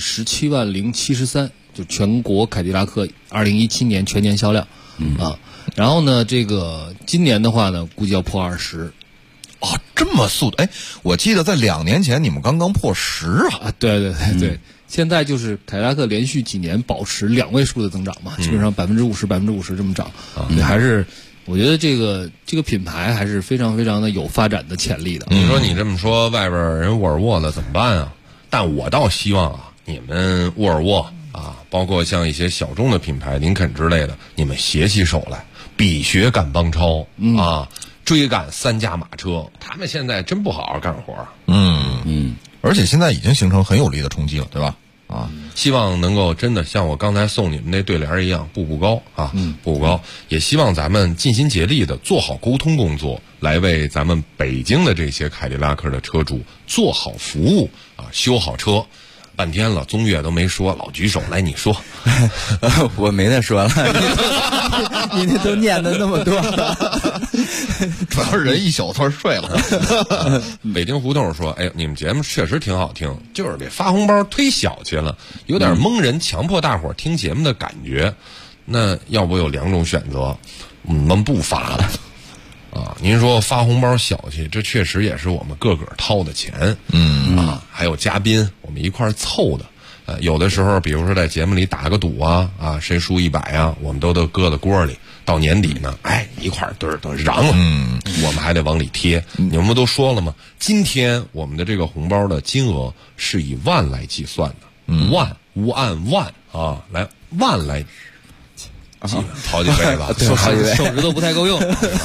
170073，就全国凯迪拉克2017年全年销量然后呢，这个今年的话呢，估计要破20。 这么速度！我记得在2年前你们刚刚破10啊！ 对。现在就是凯迪拉克连续几年保持2位数的增长嘛，基本上50%这么涨，还是我觉得这个品牌还是非常非常的有发展的潜力的。 你说你这么说，外边人沃尔沃的怎么办啊？但我倒希望你们沃尔沃包括像一些小众的品牌，林肯之类的，你们携起手来，比学赶帮超追赶3驾马车，他们现在真不好好干活。 而且现在已经形成很有力的冲击了，对吧？ 希望能够真的像我刚才送你们那对联一样，步步高步步高。也希望咱们尽心竭力的做好沟通工作，来为咱们北京的这些凯迪拉克的车主做好服务修好车。半天了，宗岳都没说，老举手来，你说。 我没得说了，你那都念的那么多， 主要是人一宿他睡了。 北京胡同说：“你们节目确实挺好听，就是这发红包忒小气了，有点蒙人，强迫大伙儿听节目的感觉。那要不有2种选择，我们不发了。”您说发红包小气，这确实也是我们个个掏的钱，还有嘉宾我们一块儿凑的，有的时候比如说在节目里打个赌谁输100我们都搁在锅里，到年底呢，一块儿都嚷了，我们还得往里贴。你们都说了吗？今天我们的这个红包的金额是以万来计算的，万无按万来万来。好几倍吧， 好几倍， 手指头不太够用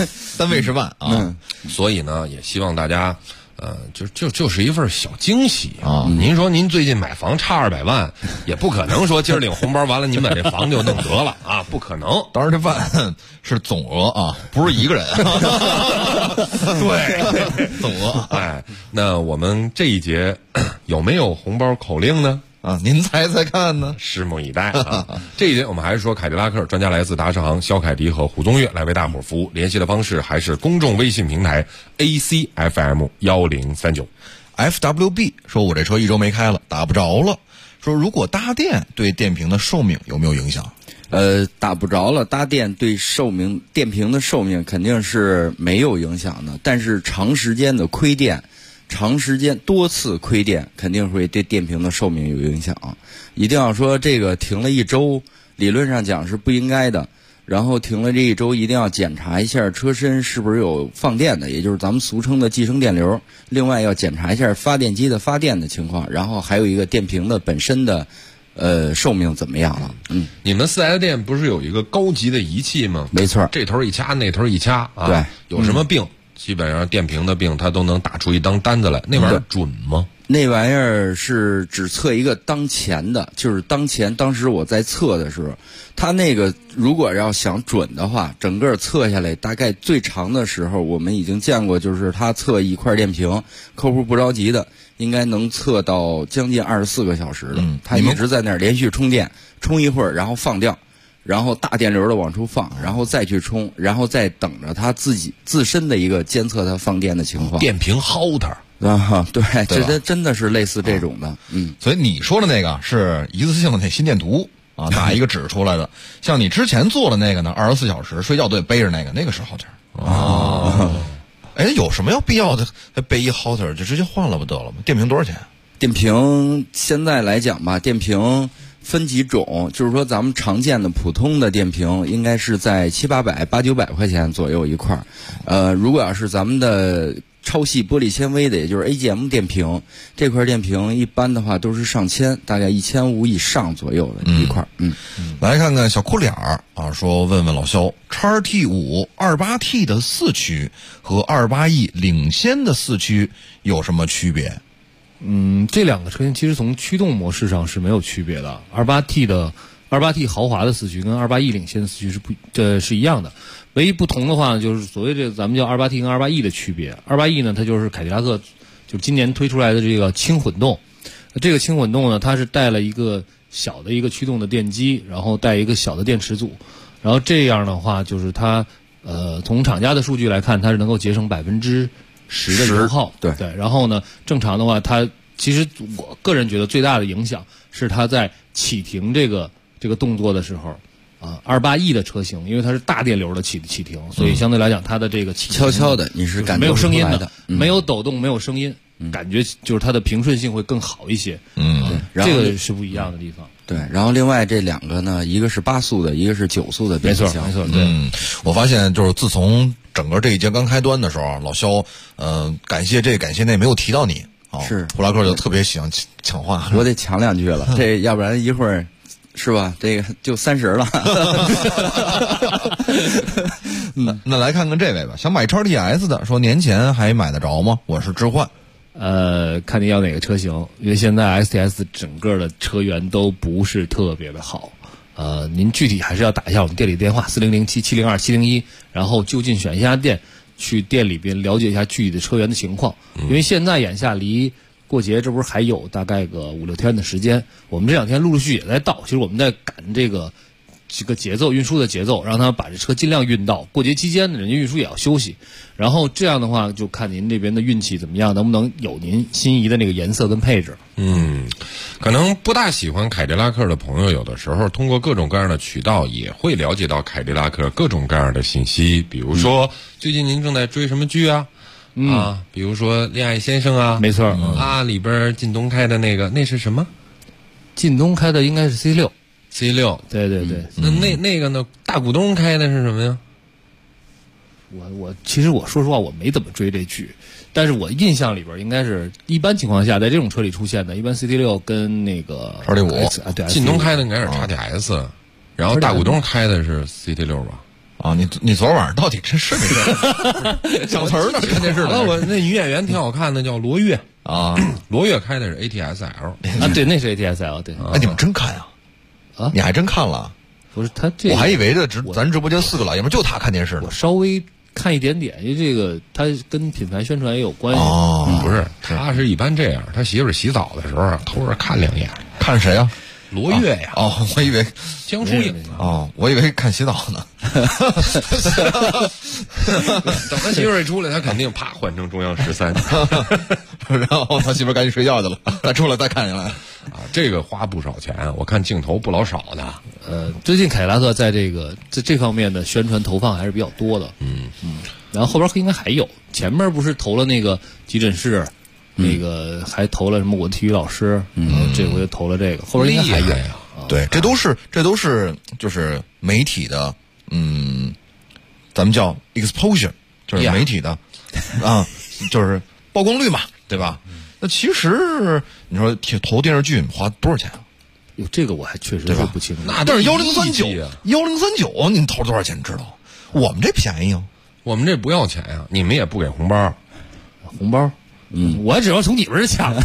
，3位是万所以呢，也希望大家，就是一份小惊喜您说您最近买房差200万，也不可能说今儿领红包完了您把这房就弄得了不可能。 当然这万是总额不是一个人。 对， 总额。 那我们这一节有没有红包口令呢？ 您猜猜看呢？ 拭目以待这一节我们还是说凯迪拉克，专家来自达世行、肖凯迪和胡宗岳来为大伙服务。联系的方式还是公众微信平台 ACFM 1039。 FWB 说我这车1周没开了，打不着了。 说如果搭电对电瓶的寿命有没有影响？ 打不着了，搭电对电瓶的寿命肯定是没有影响的，但是长时间的亏电，长时间多次亏电肯定会对电瓶的寿命有影响。一定要说这个停了1周，理论上讲是不应该的。然后停了这1周，一定要检查一下车身是不是有放电的，也就是咱们俗称的寄生电流。另外要检查一下发电机的发电的情况，然后还有一个电瓶的本身的寿命怎么样了。 你们4S店不是有一个高级的仪器吗？ 没错， 这头一掐那头一掐啊， 对， 有什么病，基本上电瓶的病它都能打出一张单子来。那玩意儿准吗？ 那玩意儿是只测一个当前的，就是当时我在测的时候，它那个如果要想准的话，整个测下来大概最长的时候我们已经见过，就是它测一块电瓶，客户不着急的应该能测到将近24个小时的。它一直在那儿连续充电，充一会儿然后放掉，然后大电流的往出放，然后再去充，然后再等着它自身的一个监测它放电的情况。 电瓶薅它啊，对，这真的是类似这种的。 所以你说的那个是一次性的那心电图啊，打一个指出来的。像你之前做的那个呢，24小时睡觉都得背着那个是好点啊。有什么必要的背一 Halter 就直接换了不得了吗？电瓶多少钱？ 电瓶现在来讲吧，电瓶分几种，就是说咱们常见的普通的电瓶应该是在700-800、800-900块钱左右一块。如果要是咱们的超细玻璃纤维的，也就是 AGM 电瓶，这块电瓶一般的话都是上千，大概1500以上左右的一块。 来看看小哭脸儿啊，说问问老肖 ，XT5 28T 的4驱和28E 领先的4驱有什么区别？ 这两个车型其实从驱动模式上是没有区别的。28T 豪华的4驱跟28E 领先的4驱是一样的，唯一不同的话就是所谓这个咱们叫28T 跟28E 的区别。28E 呢，它就是凯迪拉克就今年推出来的这个轻混动。这个轻混动呢，它是带了一个小的一个驱动的电机，然后带一个小的电池组，然后这样的话就是它从厂家的数据来看，它是能够节省10%的油耗。对，然后呢，正常的话，它其实我个人觉得最大的影响是它在启停这个动作的时候，28E 的车型，因为它是大电流的启停，所以相对来讲它的这个启停悄悄的，你是感觉没有声音的， 没有抖动，没有声音，感觉就是它的平顺性会更好一些。这个是不一样的地方。 对，然后另外这两个呢，一个是8速的，一个是9速的变速箱。 没错，对。 我发现就是自从整个这一节刚开端的时候，老肖感谢这感谢那没有提到你。 是普拉克就特别喜欢抢话， 我得抢2句了，这要不然一会儿是吧？这个就30了。 那来看看这位吧，想买XTS 的，说年前还买得着吗？我是置换。 看你要哪个车型，因为现在 STS 整个的车源都不是特别的好。您具体还是要打一下我们店里电话4007-702-701，然后就近选一家店，去店里边了解一下具体的车源的情况。因为现在眼下离过节这不是还有大概个5-6天的时间，我们这2天陆续也在到，其实我们在赶这个节奏，运输的节奏，让他把这车尽量运到。过节期间呢，人家运输也要休息，然后这样的话就看您这边的运气怎么样，能不能有您心仪的那个颜色跟配置。 可能不大喜欢凯迪拉克的朋友，有的时候通过各种各样的渠道也会了解到凯迪拉克各种各样的信息，比如说最近您正在追什么剧啊？比如说《恋爱先生》啊， 没错里边靳东开的那是什么？ 靳东开的应该是 C6，对。 那个呢？大股东开的是什么呀？ 其实我说实话，我没怎么追这剧，但是我印象里边应该是一般情况下在这种车里出现的，一般 CT6 跟那个 XT5， 对， 靳东开的应该是 XTS，然后大股东开的是 CT6 吧？ 你昨晚上到底真是没事？讲词儿呢，看电视了。 我那女演员挺好看的，叫罗越啊。罗越开的是 ATSL 对，那是 ATSL 对。 你们真看呀？你还真看了？ 不是他这， 我还以为咱直播间4个老爷们就他看电视呢。 我稍微看一点点，因为这个他跟品牌宣传也有关系。 不是，他是一般这样，他媳妇洗澡的时候偷着看2眼。 看谁呀？ 罗越呀！ 我以为江疏影我以为看洗澡呢。 等他媳妇一出来，他肯定啪换成中央13， 然后他媳妇赶紧睡觉去了，再出来再看下来。 这个花不少钱，我看镜头不老少的。 最近凯迪拉克在这方面的宣传投放还是比较多的。然后后边应该还有，前面不是投了那个急诊室，那个还投了什么我的体育老师，然后这回投了这个，后边应该还有。 对，这都是就是媒体的，咱们叫 exposure， 就是媒体的就是曝光率嘛，对吧？那其实你说投电视剧花多少钱啊？ 哟，这个我还确实是不清楚。 但是1039，您投多少钱？你知道？我们这便宜啊， 我们这不要钱呀，你们也不给红包， 红包。我只要从你们这抢。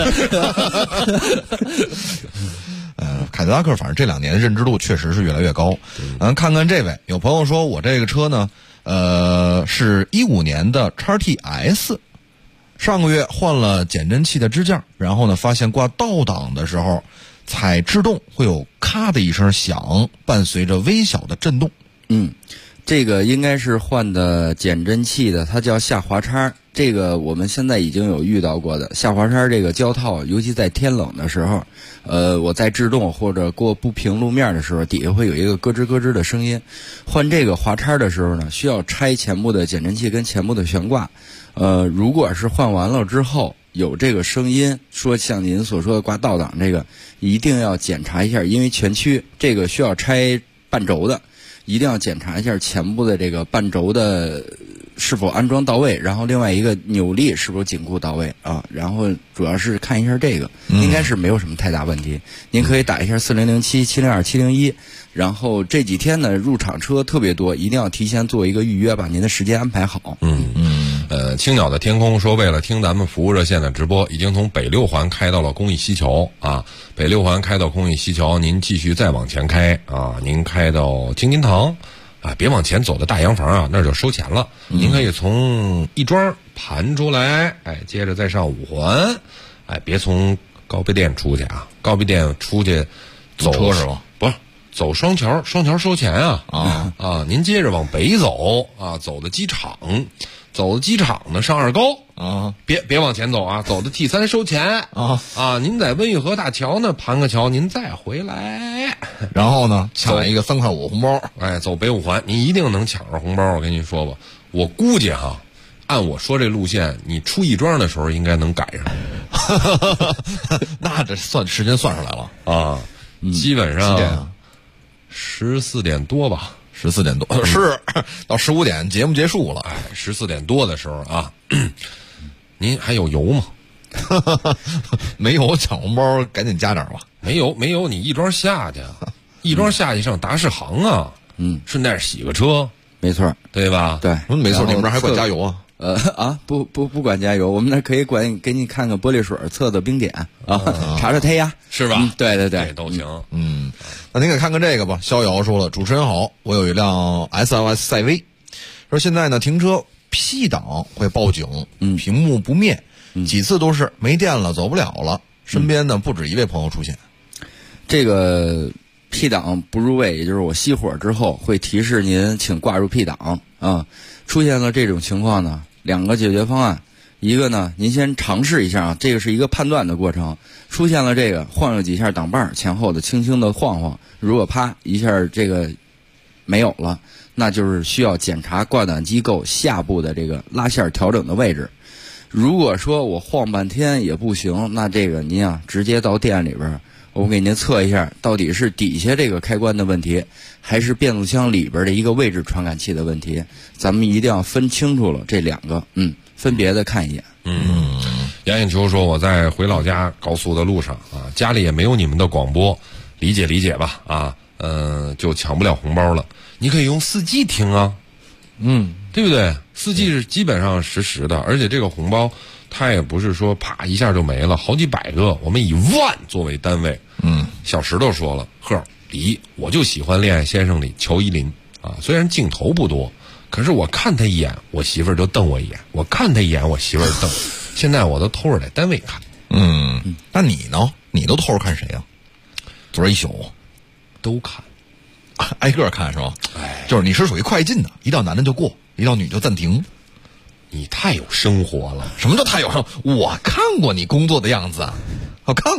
凯迪拉克反正这2年认知度确实是越来越高。看看这位，有朋友说我这个车呢，是15年的 XT-S， 上个月换了减震器的支架，然后呢发现挂倒档的时候踩制动会有咔的一声响，伴随着微小的震动。 这个应该是换的减震器的，它叫下滑叉。这个我们现在已经有遇到过的下滑叉，这个胶套，尤其在天冷的时候，我在制动或者过不平路面的时候，底下会有一个咯吱咯吱的声音。换这个滑叉的时候呢，需要拆前部的减震器跟前部的悬挂。如果是换完了之后有这个声音，说像您所说的挂倒档这个，一定要检查一下，因为全区这个需要拆半轴的。一定要检查一下前部的这个半轴的是否安装到位，然后另外一个扭力是否紧固到位啊，然后主要是看一下这个，应该是没有什么太大问题。您可以打一下4007、702、701，然后这几天呢入场车特别多，一定要提前做一个预约，把您的时间安排好。 青鸟的天空说，为了听咱们服务热线的直播，已经从北6环开到了公益西桥啊。北6环开到公益西桥，您继续再往前开啊，您开到京津堂啊，别往前走的大洋房啊，那就收钱了。您可以从亦庄盘出来，接着再上5环，别从高碑店出去啊，高碑店出去走车是吧？ 不是。走双桥收钱啊！您接着往北走啊，走到机场，呢上2高啊，别往前走啊，走到 T3 收钱啊！您在温榆河大桥呢盘个桥，您再回来， 然后呢抢一个3块5红包， 走北5环，您一定能抢着红包。我跟您说吧，我估计哈，按我说这路线，你出亦庄的时候应该能赶上。 那这时间算出来了啊，基本上。14点多吧 ，14点多是到15点节目结束了 ，14点多的时候啊，您还有油吗？ 没有，抢红包赶紧加点吧。 没有，你亦庄下去，亦庄下去上达世行啊，顺带洗个车， 没错， 对吧？ 对， 没错，你们这还管加油啊？ 不管加油，我们那可以给你看看玻璃水，测测冰点啊，查胎压， 是吧？ 对， 都行。 那您给看看这个吧。逍遥说了，主持人好，我有一辆 SLS 赛威，说现在呢停车 P 档会报警，屏幕不灭，几次都是没电了走不了了，身边呢不止一位朋友出现。 这个 P 档不入位，也就是我熄火之后会提示您请挂入 P 档啊。出现了这种情况呢，2个解决方案，一个呢您先尝试一下啊，这个是一个判断的过程。出现了这个晃悠几下挡把前后的轻轻的晃晃，如果啪一下这个没有了，那就是需要检查挂挡机构下部的这个拉线调整的位置。如果说我晃半天也不行，那这个您啊直接到店里边，我给您测一下，到底是底下这个开关的问题，还是变速箱里边的一个位置传感器的问题。咱们一定要分清楚了这2个，分别的看一眼。 杨眼球说，我在回老家高速的路上啊，家里也没有你们的广播，理解吧啊，就抢不了红包了。你可以用4G 听啊，对不对？4G 是基本上实时的，而且这个红包它也不是说啪一下就没了，好几百个，我们以万作为单位。小石头说了，贺李，我就喜欢《恋爱先生》里乔依林啊，虽然镜头不多，可是我看他一眼，我媳妇儿就瞪我一眼；我看他一眼，我媳妇儿瞪。现在我都偷着在单位看。 那你呢？你都偷着看谁呀？昨儿一宿都看， 挨个看是吧？就是你是属于快进的，一到男的就过，一到女就暂停。 你太有生活了。 什么叫太有生活？我看过你工作的样子啊，我看过。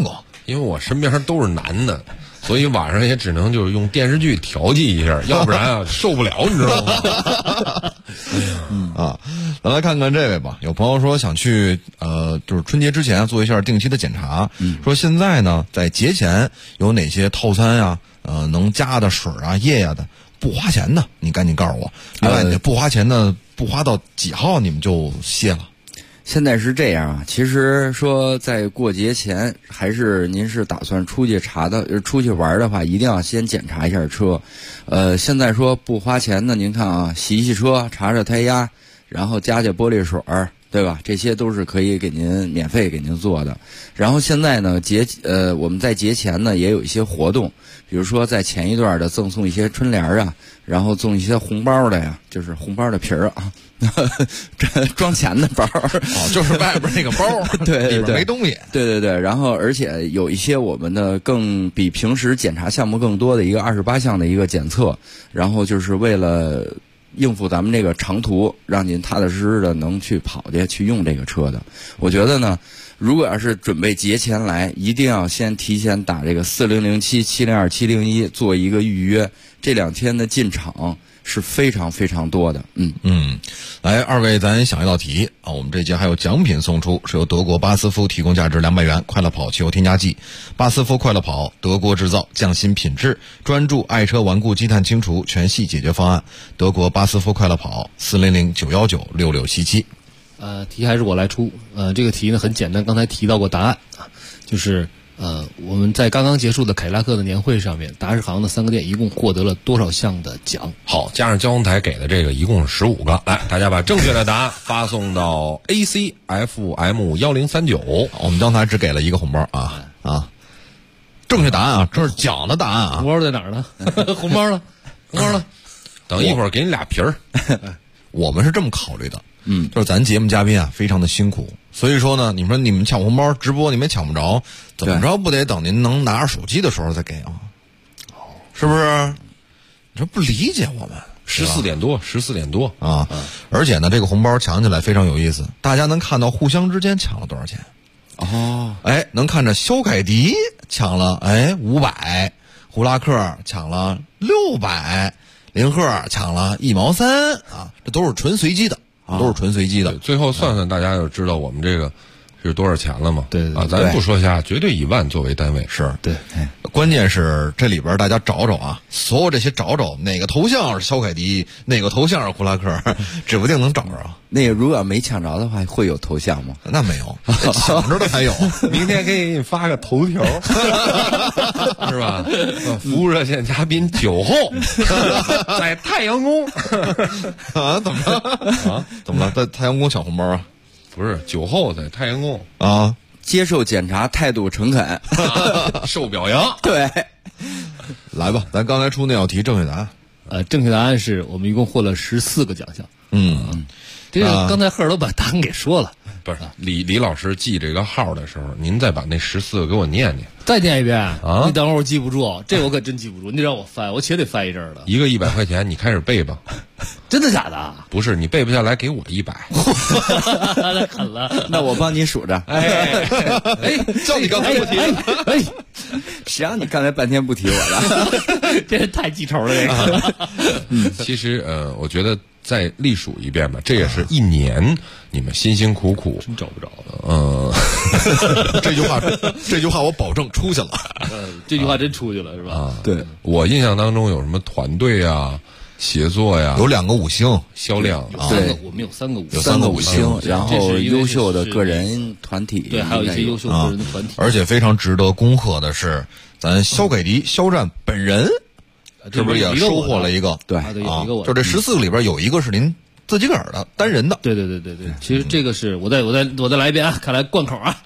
因为我身边都是男的，所以晚上也只能就是用电视剧调剂一下，要不然啊受不了，你知道吗？ 咱来看看这位吧。有朋友说想去就是春节之前做一下定期的检查，说现在呢在节前有哪些套餐呀，能加的水啊、液呀的不花钱的，你赶紧告诉我。另外，你不花钱的，不花到几号你们就歇了？ 现在是这样啊，其实说在过节前，还是您是打算出去玩的话，一定要先检查一下车。现在说不花钱的，您看啊，洗车、查胎压，然后加玻璃水，对吧？这些都是可以给您免费给您做的。然后现在呢，我们在节前呢也有一些活动，比如说在前一段的赠送一些春联啊，然后送一些红包的呀，就是红包的皮儿啊。装钱的包就是外边那个包对， 里边没东西。 对，然后而且有一些我们的更比平时检查项目更多的一个28项的一个检测，然后就是为了应付咱们这个长途，让您踏踏实实的能去跑去用这个车的。我觉得呢，如果要是准备节前来，一定要先提前打这个4007-702-701做一个预约，这2天的进场是非常非常多的。 来，二位咱想一道题啊，我们这节还有奖品送出，是由德国巴斯夫提供价值200元快乐跑汽油添加剂。巴斯夫快乐跑，德国制造，匠心品质，专注爱车顽固积碳清除全系解决方案。德国巴斯夫快乐跑，400-919-6677。 题还是我来出。这个题呢很简单，刚才提到过答案啊，就是我们在刚刚结束的凯迪拉克的年会上面，达世行的3个店一共获得了多少项的奖？ 好，加上交通台给的这个一共是15个。来，大家把正确的答案发送到 ACFM1039。 我们刚才只给了1个红包啊，正确答案啊，这是奖的答案啊。 红包在哪儿呢？红包呢？ 等一会儿给你俩皮儿。 我们是这么考虑的，就是咱节目嘉宾啊，非常的辛苦。所以说呢，你说你们抢红包直播你们抢不着，怎么着不得等您能拿着手机的时候再给啊？是不是？你说不理解我们 ？14点多啊！而且呢，这个红包抢起来非常有意思，大家能看到互相之间抢了多少钱。能看着肖凯迪抢了500，胡拉克抢了600，林鹤抢了1毛3啊，这都是纯随机的。 最后算算，大家就知道我们这个是多少钱了嘛？ 对咱不说瞎，绝对以万作为单位。 是对， 关键是这里边大家找找啊，所有这些找哪个头像是肖凯迪，哪个头像是胡拉克，指不定能找着啊。 那个如果没抢着的话，会有头像吗？ 那没有，抢着的才有。 明天可以给你发个头条，是吧？服务热线嘉宾9号在太阳宫啊？怎么了？怎么了？在太阳宫抢红包啊？ 不是，9号在太阳宫啊， 接受检查，态度诚恳， 受表扬。 对， 来吧，咱刚才出那道题正确答案。 正确答案是我们一共获了14个奖项。这个刚才赫尔都把答案给说了。 不是，李老师记这个号的时候，您再把那14个给我念念。 再念一遍啊！你等会儿我记不住，这我可真记不住。你得让我翻，我且得翻一阵了。 一个100块钱，你开始背吧。 真的假的？ 不是，你背不下来，给我100。 太狠了！ 那我帮你数着。 叫你刚才不提。 谁让你刚才半天不提我的？ 这太记仇了，这个。 其实我觉得再历数一遍吧，这也是1年你们辛辛苦苦。 真找不着了。 这句话我保证出去了。 这句话真出去了，是吧？ 对， 我印象当中有什么团队啊、协作呀， 有2个5星销量。 对， 我们有3个5星， 有3个5星，然后优秀的个人团体， 对，还有一些优秀个人的团体。 而且非常值得恭贺的是，咱肖凯迪肖战本人，是不是也收获了一个？ 对啊， 就这14个里边有一个是您自己个儿的单人的。 对，其实这个是我再来一遍啊，看来贯口啊。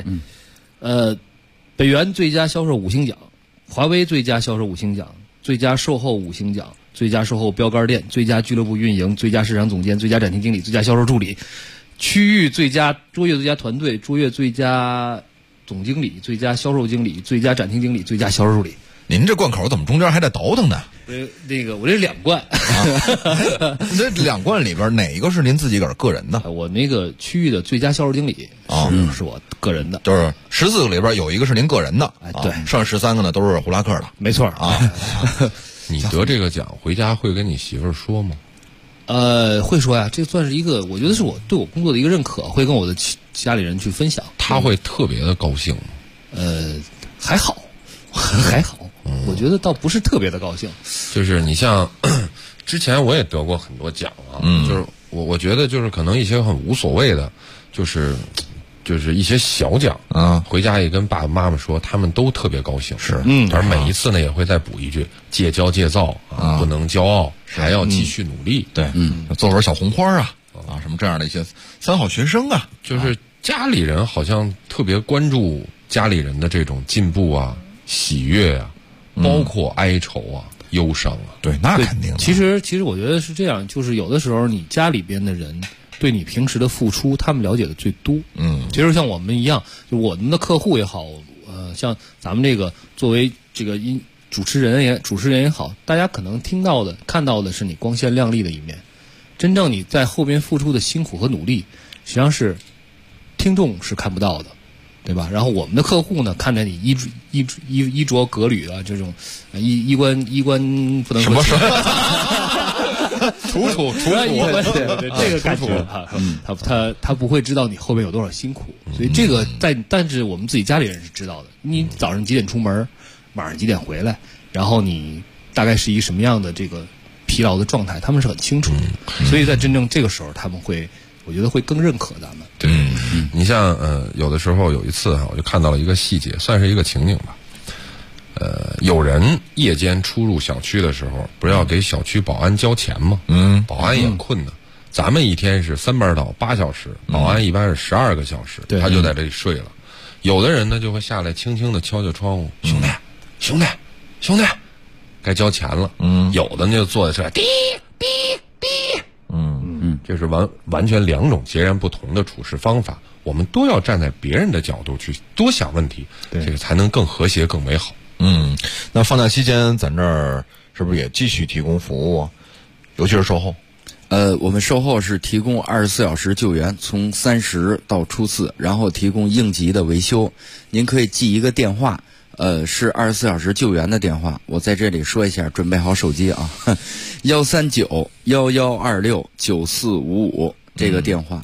北元最佳销售5星奖，华为最佳销售5星奖，最佳售后5星奖，最佳售后标杆店，最佳俱乐部运营，最佳市场总监，最佳展厅经理，最佳销售助理，区域最佳卓越最佳团队，卓越最佳总经理，最佳销售经理，最佳展厅经理，最佳销售助理。 您这罐口怎么中间还得倒腾呢？ 我这2罐这2罐里边哪一个是您自己个人的？ 我那个区域的最佳销售经理是我个人的， 就是14个里边有一个是您个人的， 对， 剩下13个呢都是胡拉克的， 没错啊。 你得这个奖回家会跟你媳妇儿说吗？ 会说呀，这算是一个，我觉得是我对我工作的一个认可，会跟我的家里人去分享。 他会特别的高兴吗？ 还好，还好。我觉得倒不是特别的高兴， 就是你像之前我也得过很多奖啊，就是我觉得就是可能一些很无所谓的，就是一些小奖啊， 回家也跟爸爸妈妈说，他们都特别高兴。 是， 而每一次呢也会再补一句：戒骄戒躁啊，不能骄傲，还要继续努力。 对，做份小红花啊，什么这样的一些3好学生啊， 就是家里人好像特别关注家里人的这种进步啊、喜悦啊。包括哀愁啊、忧伤啊， 对，那肯定的。 其实我觉得是这样，就是有的时候你家里边的人对你平时的付出，他们了解的最多。其实像我们一样，就我们的客户也好，像咱们这个作为这个主持人也好，大家可能听到的、看到的是你光鲜亮丽的一面，真正你在后边付出的辛苦和努力，实际上是听众是看不到的。对吧？然后我们的客户呢，看着你衣着革履啊，这种衣冠不能说什么楚对这个感觉他不会知道你后面有多少辛苦，所以这个但是我们自己家里人是知道的。你早上几点出门，晚上几点回来，然后你大概是一个什么样的这个疲劳的状态，他们是很清楚的。所以在真正这个时候，他们会。我觉得会更认可咱们。 对，你像有的时候有一次我就看到了一个细节，算是一个情景吧。有人夜间出入小区的时候，不是要给小区保安交钱吗？保安也困难。咱们一天是3班倒8小时，保安一般是12个小时，他就在这里睡了。有的人呢就会下来轻轻的敲敲窗户，兄弟，该交钱了。有的呢就坐在这滴滴滴。这是完全2种截然不同的处事方法。我们都要站在别人的角度去多想问题，这个才能更和谐、更美好。 那放假期间，咱这儿是不是也继续提供服务？尤其是售后。 我们售后是提供24小时救援，从30到初4，然后提供应急的维修。您可以记一个电话。是24小时救援的电话，我在这里说一下，准备好手机啊，139-1126-9455这个电话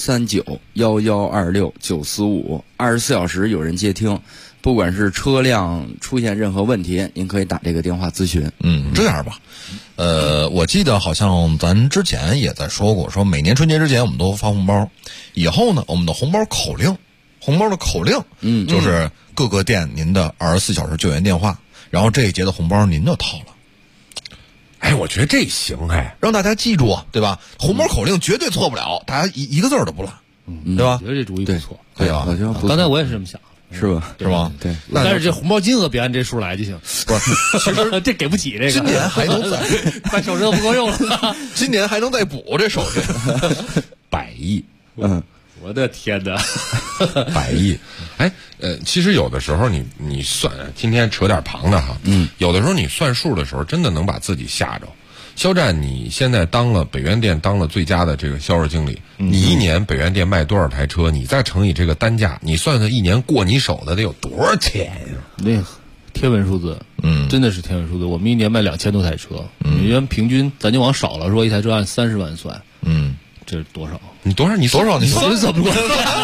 ，139-1126-9455，24小时有人接听，不管是车辆出现任何问题，您可以打这个电话咨询。 这样吧，我记得好像咱之前也在说过，说每年春节之前我们都发红包，以后呢，我们的红包的口令，就是各个店您的24小时救援电话，然后这一节的红包您就掏了。 我觉得这行， 让大家记住，对吧？红包口令绝对错不了，大家一个字儿都不落，对吧？ 我觉得这主意不错， 对吧？ 刚才我也是这么想， 是吧？ 是吧？ 对。 但是这红包金额别按这数来就行。 不是，其实这给不起这个。 今年还能再办手续都不够用了， 今年还能再补这手续 100亿。 我的天哪 ！100亿，其实有的时候你算，今天扯点旁的哈，有的时候你算数的时候，真的能把自己吓着。肖战，你现在当了北苑店当了最佳的这个销售经理，你一年北苑店卖多少台车？你再乘以这个单价，你算算一年过你手的得有多少钱呀？ 那天文数字，真的是天文数字。我们一年卖2000多台车，每年平均咱就往少了说，一台车按30万算，这是多少？ 你多少？你算不过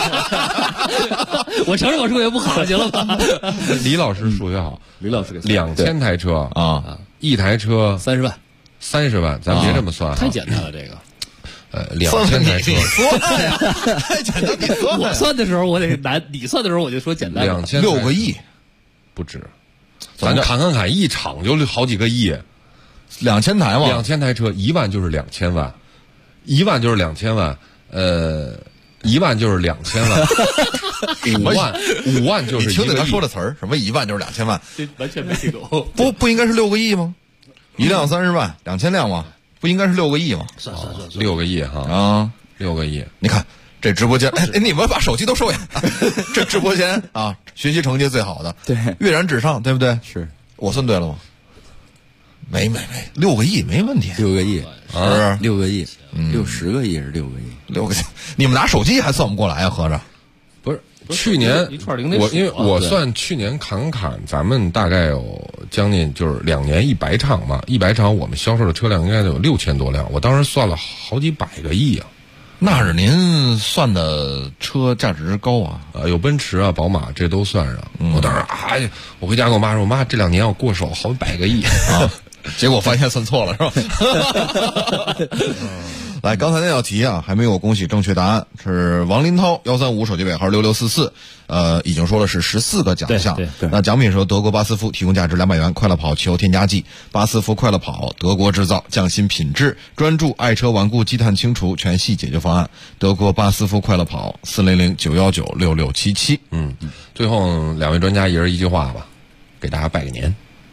我承认我数学不好，行了吧？ 李老师数学好， 李老师给 2000台车啊，一台车 30万 ，30万，咱别这么算， 太简单了这个。 2000台车， 太简单，你算。 我算的时候我得难，你算的时候我就说简单。 6个亿不止，咱砍一场就好几个亿 ，2000台嘛 ，2000台车，1万就是2000万，1万就是2000万，1万就是2000万，5万就是1个亿。 你听他说的词儿，什么1万就是2000万， 这完全没听懂。 不应该是6个亿吗？一辆30万，2000辆吗？不应该是6个亿吗 ？算 6个亿哈啊 ，6个亿。 你看这直播间，你们把手机都收下。这直播间啊，学习成绩最好的， 对， 跃然纸上，对不对？ 是。 我算对了吗？没，6个亿没问题 ，6个亿啊 ，6个亿，60个亿是6个亿 ，6个亿，你们拿手机还算不过来啊？合着不是去年一串零得因为我算去年砍，咱们大概有将近就是2年100场嘛，100场我们销售的车辆应该有6000多辆，我当时算了好几百个亿啊。 那是您算的车价值高啊， 有奔驰啊、宝马这都算上。我当时我回家跟我妈说，我妈这2年要过手好几百个亿啊，结果发现算错了是吧？来，刚才那道题啊，还没有恭喜正确答案，是王林涛135手机尾号6644，已经说了是14个奖项。 对， 那奖品是由德国巴斯夫提供价值200元快乐跑汽油添加剂，巴斯夫快乐跑，德国制造，匠心品质，专注爱车顽固积碳清除全系解决方案。德国巴斯夫快乐跑，400-919-6677。 最后2位专家一人一句话吧，给大家拜个年。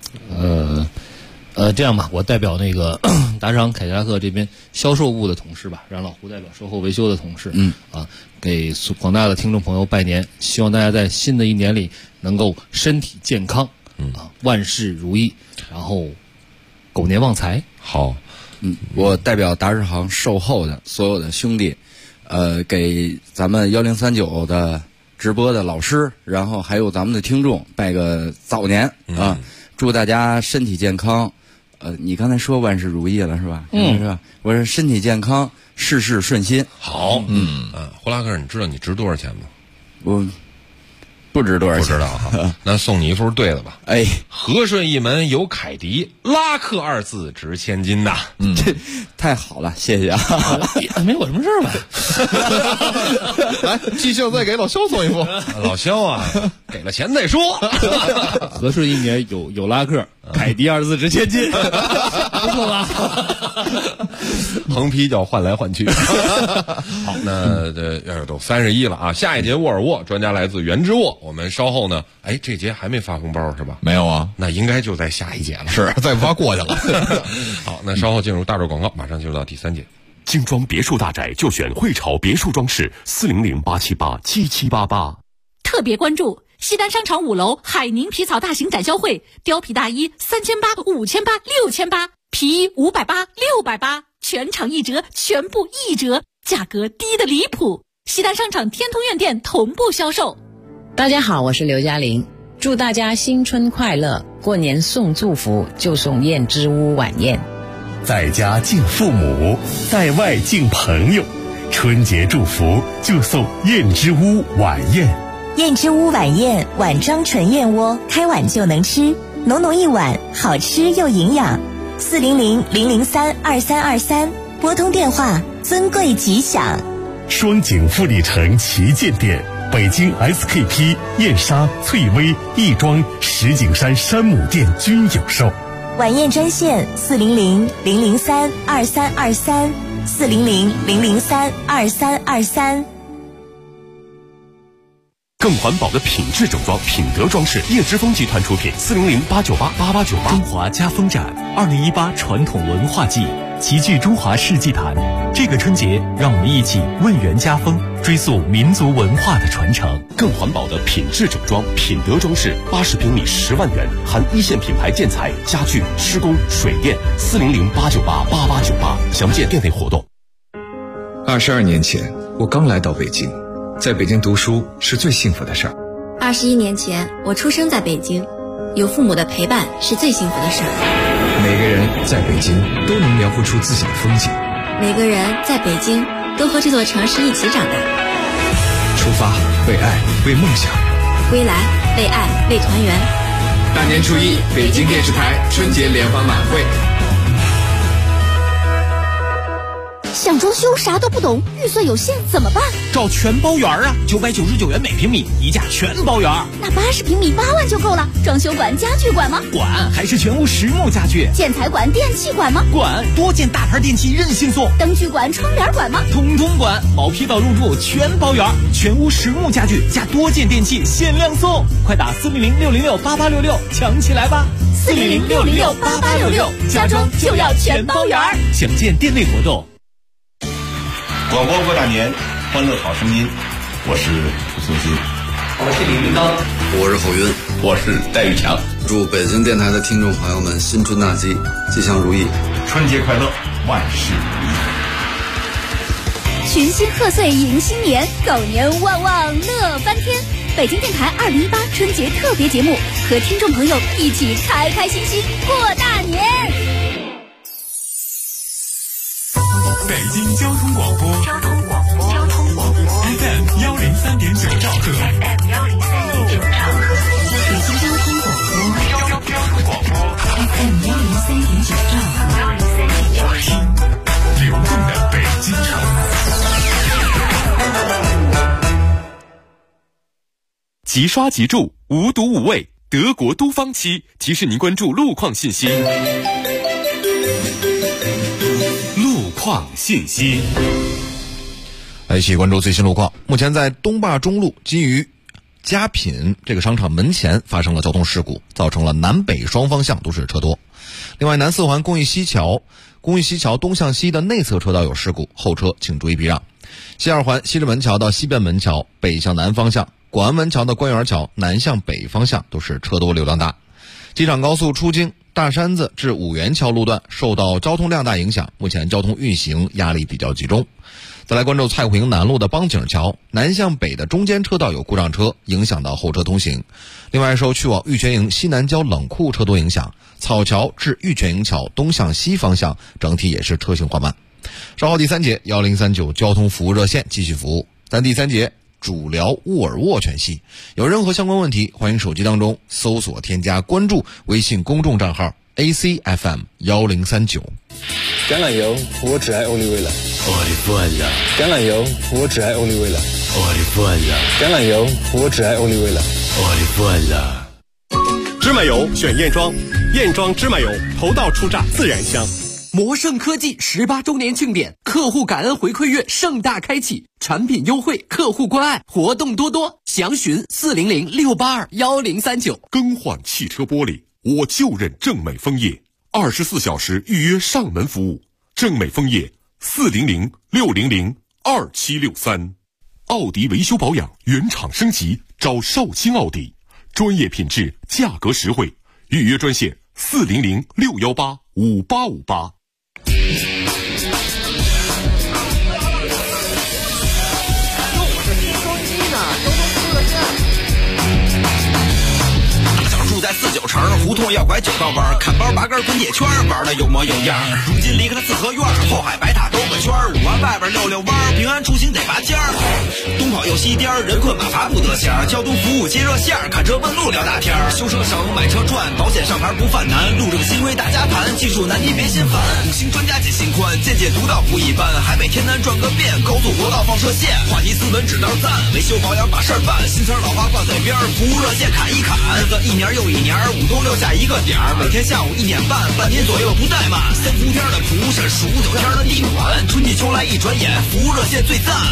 这样吧，我代表那个达商凯迪拉克这边销售部的同事吧，让老胡代表售后维修的同事，给广大的听众朋友拜年，希望大家在新的一年里能够身体健康，万事如意，然后狗年旺财。 好， 我代表达世行售后的所有的兄弟，给咱们1039的直播的老师，然后还有咱们的听众拜个早年啊，祝大家身体健康。你刚才说万事如意了是吧？是吧？我说身体健康，事事顺心。 好，胡拉克，你知道你值多少钱吗？ 我不值多少钱， 不知道哈。那送你一副对了吧？ 哎， 和顺一门有凯迪，拉克2字值千金呐。 这太好了，谢谢啊。 没我什么事儿吧？ 来，继续再给老肖送一副。 老肖啊，给了钱再说。 和顺一年有拉克，凯迪2字值千金，不错吧？ 横批叫换来换去。好，那都31了啊！下一节沃尔沃专家来自原之沃，我们稍后呢，这节还没发红包是吧？ 没有啊， 那应该就在下一节了。 是，再不发过去了。 好，那稍后进入大众广告，马上进入到第3节。 精装别墅大宅就选汇潮别墅装饰，400-878-7788。 特别关注西单商场5楼海宁皮草大型展销会，貂皮大衣3800、5800、6800，皮衣580、680，全场1折，全部1折，价格低的离谱。西单商场天通苑店同步销售。 大家好，我是刘嘉玲，祝大家新春快乐，过年送祝福就送燕之屋晚宴。 在家敬父母，在外敬朋友，春节祝福就送燕之屋晚宴。 燕之屋晚宴，碗装纯燕窝，开碗就能吃，浓浓一碗，好吃又营养。400-003-2323，拨通电话，尊贵吉祥。 双井富力城旗舰店，北京 SKP、燕莎、翠微、亦庄、石景山山姆店均有售。 晚宴专线400-003-2323，400-003-2323。 更环保的品质整装，品德装饰，叶之峰集团出品，400-898-8898。 中华家风展2018传统文化季，齐聚中华世纪坛。这个春节，让我们一起问源家风，追溯民族文化的传承。 更环保的品质整装，品德装饰，80平米10万元，含一线品牌建材、家具、施工、水电，400-898-8898。详见店内活动。 22年前，我刚来到北京，在北京读书是最幸福的事儿。 21年前，我出生在北京，有父母的陪伴是最幸福的事儿。 每个人在北京都能描绘出自己的风景。 每个人在北京都和这座城市一起长大。 出发，为爱，为梦想； 归来，为爱，为团圆。 大年初一，北京电视台春节联欢晚会。 想装修啥都不懂，预算有限怎么办？ 找全包园啊，999元每平米，一价全包园。 那80平米8万就够了。装修管、家具管吗？ 管，还是全屋实木家具。 建材管、电器管吗？ 管，多件大牌电器任性送。 灯具管、窗帘管吗？ 通通管，毛坯到入住全包园，全屋实木家具加多件电器限量送。快打400-606-8866抢起来吧 ！400-606-8866，家装就要全包园。 详见店内活动。 广播过大年，欢乐好声音，我是蒲松心， 我是李云刚， 我是侯云， 我是戴玉强。 祝北京电台的听众朋友们新春大吉，吉祥如意， 春节快乐，万事如意。 群星贺岁迎新年，狗年旺旺乐翻天。北京电台2018春节特别节目，和听众朋友一起开开心心过大年。 北京交通广播FM 103.9兆赫， FM 103.9兆赫，北京交通广播 FM 103.9兆赫， 流动的北京城。即刷即住，无毒无味，德国都方漆提示您关注路况信息。路况信息， 来一起关注最新路况。目前在东坝中路基于佳品这个商场门前发生了交通事故，造成了南北双方向都是车多。另外，南四环公益西桥东向西的内侧车道有事故，后车请注意避让。西二环西直门桥到西便门桥北向南方向，广安门桥的官园桥南向北方向都是车多流量大。机场高速出京大山子至五元桥路段受到交通量大影响，目前交通运行压力比较集中。再来关注蔡胡营南路的邦景桥南向北的中间车道有故障车，影响到后车通行。另外，受去往玉泉营西南郊冷库车多影响，草桥至玉泉营桥东向西方向整体也是车行缓慢。稍后第三节1039交通服务热线继续服务。咱第三节主聊沃尔沃全系，有任何相关问题，欢迎手机当中搜索添加关注微信公众账号 ACFM 1039。 橄榄油，我只爱欧丽薇了。橄榄油，我只爱欧丽薇了。橄榄油，我只爱欧丽薇了。 芝麻油选燕庄，燕庄芝麻油头道出榨自然香。 魔盛科技18周年庆典，客户感恩回馈月盛大开启，产品优惠，客户关爱，活动多多，详询400-682-1039。 更换汽车玻璃，我就认正美枫叶，24小时预约上门服务。正美枫叶400-600-2763。奥迪维修保养原厂升级，找绍兴奥迪，专业品质，价格实惠。预约专线400-618-5858。 住在49城，胡同要拐9道弯，看包拔根滚铁圈，玩的有模有样。如今离开了四合院，后海白塔兜个圈，5环外边溜溜弯，平安出行得拔尖儿。东跑又西颠，人困马乏不得闲，交通服务接热线，看车问路聊大天。修车省，买车赚，保险上牌不犯难，路这个新规大家谈，技术难题别心烦。5星专家解心宽，见解独到不一般，海北天南转个遍，高速国道放射线，话题斯文指导赞，维修保养把事儿办，新词老话挂嘴边，服务热线砍一砍，日子一年又一年，5冬6夏一个点儿，每天下午1点半，半年左右不怠慢。3伏天的蒲是数9天的地暖，春季秋来一转眼，服务热线最赞。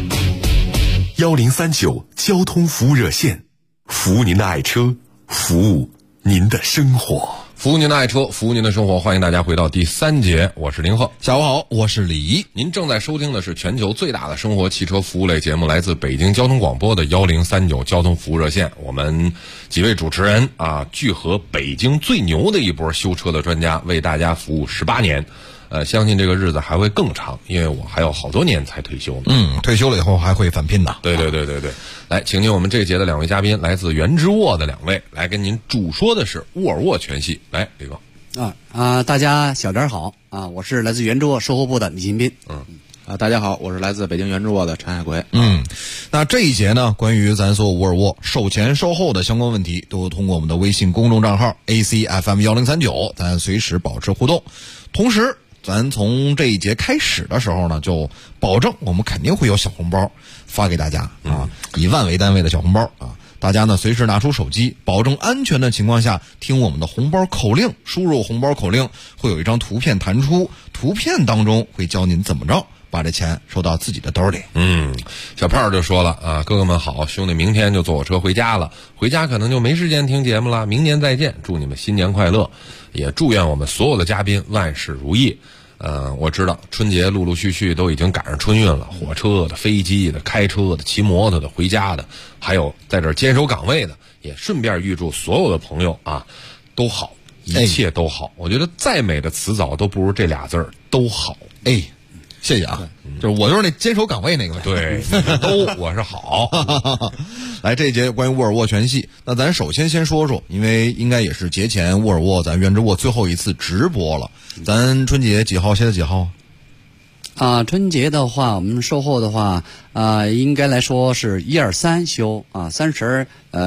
1039交通服务热线，服务您的爱车，服务您的生活。 服务您的爱车，服务您的生活，欢迎大家回到第3节，我是林鹤。 下午好，我是李怡。 您正在收听的是全球最大的生活汽车服务类节目，来自北京交通广播的1039交通服务热线。我们几位主持人聚合北京最牛的一波修车的专家，为大家服务18年。相信这个日子还会更长，因为我还有好多年才退休呢。 退休了以后还会返聘的。 对。来，请进我们这节的2位嘉宾，来自原之沃的2位，来跟您主说的是沃尔沃全系。来，李哥。 大家小点好啊！我是来自原之沃售后部的李新斌。 大家好，我是来自北京原之沃的陈海奎。 那这一节呢，关于咱所有沃尔沃售前售后的相关问题，都通过我们的微信公众账号 ACFM 1039，咱随时保持互动。同时，咱从这一节开始的时候呢，就保证我们肯定会有小红包发给大家以万为单位的小红包大家呢随时拿出手机，保证安全的情况下听我们的红包口令，输入红包口令，会有一张图片弹出，图片当中会教您怎么着把这钱收到自己的兜里。 小胖就说了哥哥们好，兄弟明天就坐我车回家了，回家可能就没时间听节目了，明年再见，祝你们新年快乐，也祝愿我们所有的嘉宾万事如意。我知道春节陆陆续续都已经赶上春运了，火车的、飞机的、开车的、骑摩托的、回家的，还有在这儿坚守岗位的， 也顺便预祝所有的朋友啊都好，一切都好。我觉得再美的词藻都不如这俩字儿都好。 哎，谢谢啊，就是我就是那坚守岗位那个。 对，都我是好。 来，这一节关于沃尔沃全系，那咱首先说说，因为应该也是节前沃尔沃咱原之沃最后一次直播了。咱春节几号？现在几号？ 春节的话，我们售后的话，应该来说是1、2、3休啊，30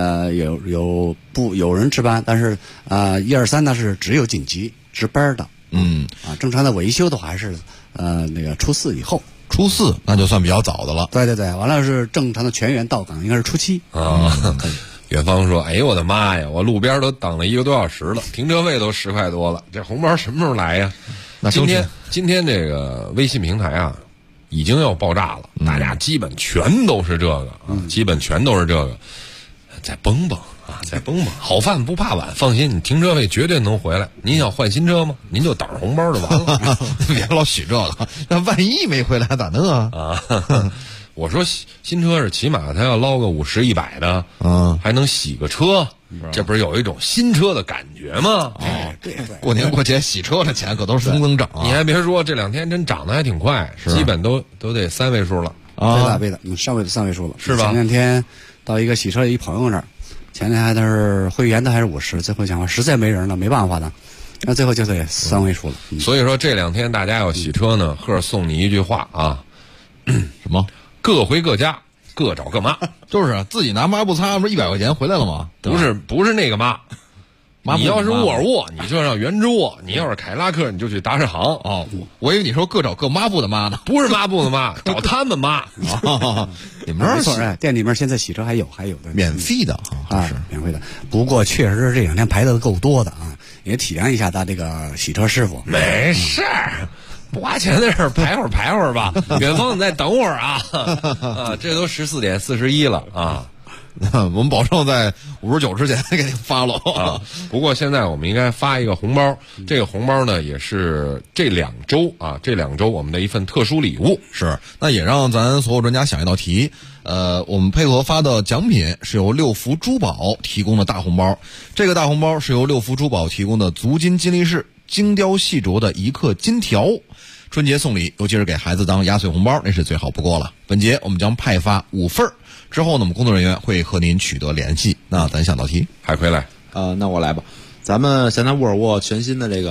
有人值班，但是1、2、3呢是只有紧急值班的。正常的维修的话还是那个初4以后。 初4那就算比较早的了。 对，完了是正常的全员到岗，应该是初7 啊。远方说：“哎呦我的妈呀，我路边都等了1个多小时了，停车费都10块多了，这红包什么时候来呀？”那今天这个微信平台啊，已经要爆炸了，大家基本全都是这个基本全都是这个，再绷绷啊，再绷绷，好饭不怕晚，放心，你停车费绝对能回来。您想换新车吗？您就等着红包就完了， 别老许这个，那万一没回来咋弄啊？我说新车是起码他要捞个50、100的，还能洗个车，这不是有一种新车的感觉吗？ 对， 过年过节洗车的钱可都是蹭涨。 你还别说，这2天真涨得还挺快，基本都得3位数了啊，对的，上位的3位数了， 是吧？ 前2天到一个洗车的一朋友那儿，前天还都是会员的还是50，最后讲话实在没人了，没办法的，那最后就得3位数了。 所以说这2天大家要洗车呢，贺送你一句话啊， 什么？ 各回各家，各找各妈。 就是自己拿抹布擦，不是100块钱回来了吗？ 不是那个妈。你要是沃尔沃，你就让原之沃；你要是凯拉克，你就去达世行。 我以为你说各找各抹布的妈呢， 不是抹布的妈，找他们妈。 你们这没错，店里面现在洗车还有的免费的是免费的。不过确实是这2天排的够多的啊，也体谅一下他这个洗车师傅。 没事儿。不花钱的事儿，排会儿吧。远方，你再等会儿啊！这都14点41了啊！ 我们保证在59之前给你发了啊。不过现在我们应该发一个红包，这个红包呢也是这2周我们的一份特殊礼物。 是，那也让咱所有专家想一道题。我们配合发的奖品是由六福珠宝提供的大红包，这个大红包是由六福珠宝提供的足金金立式精雕细琢的1克金条。春节送礼，尤其是给孩子当压岁红包，那是最好不过了。本节我们将派发5份，之后呢，我们工作人员会和您取得联系。那咱想道题， 海葵来， 那我来吧。咱们现在沃尔沃全新的这个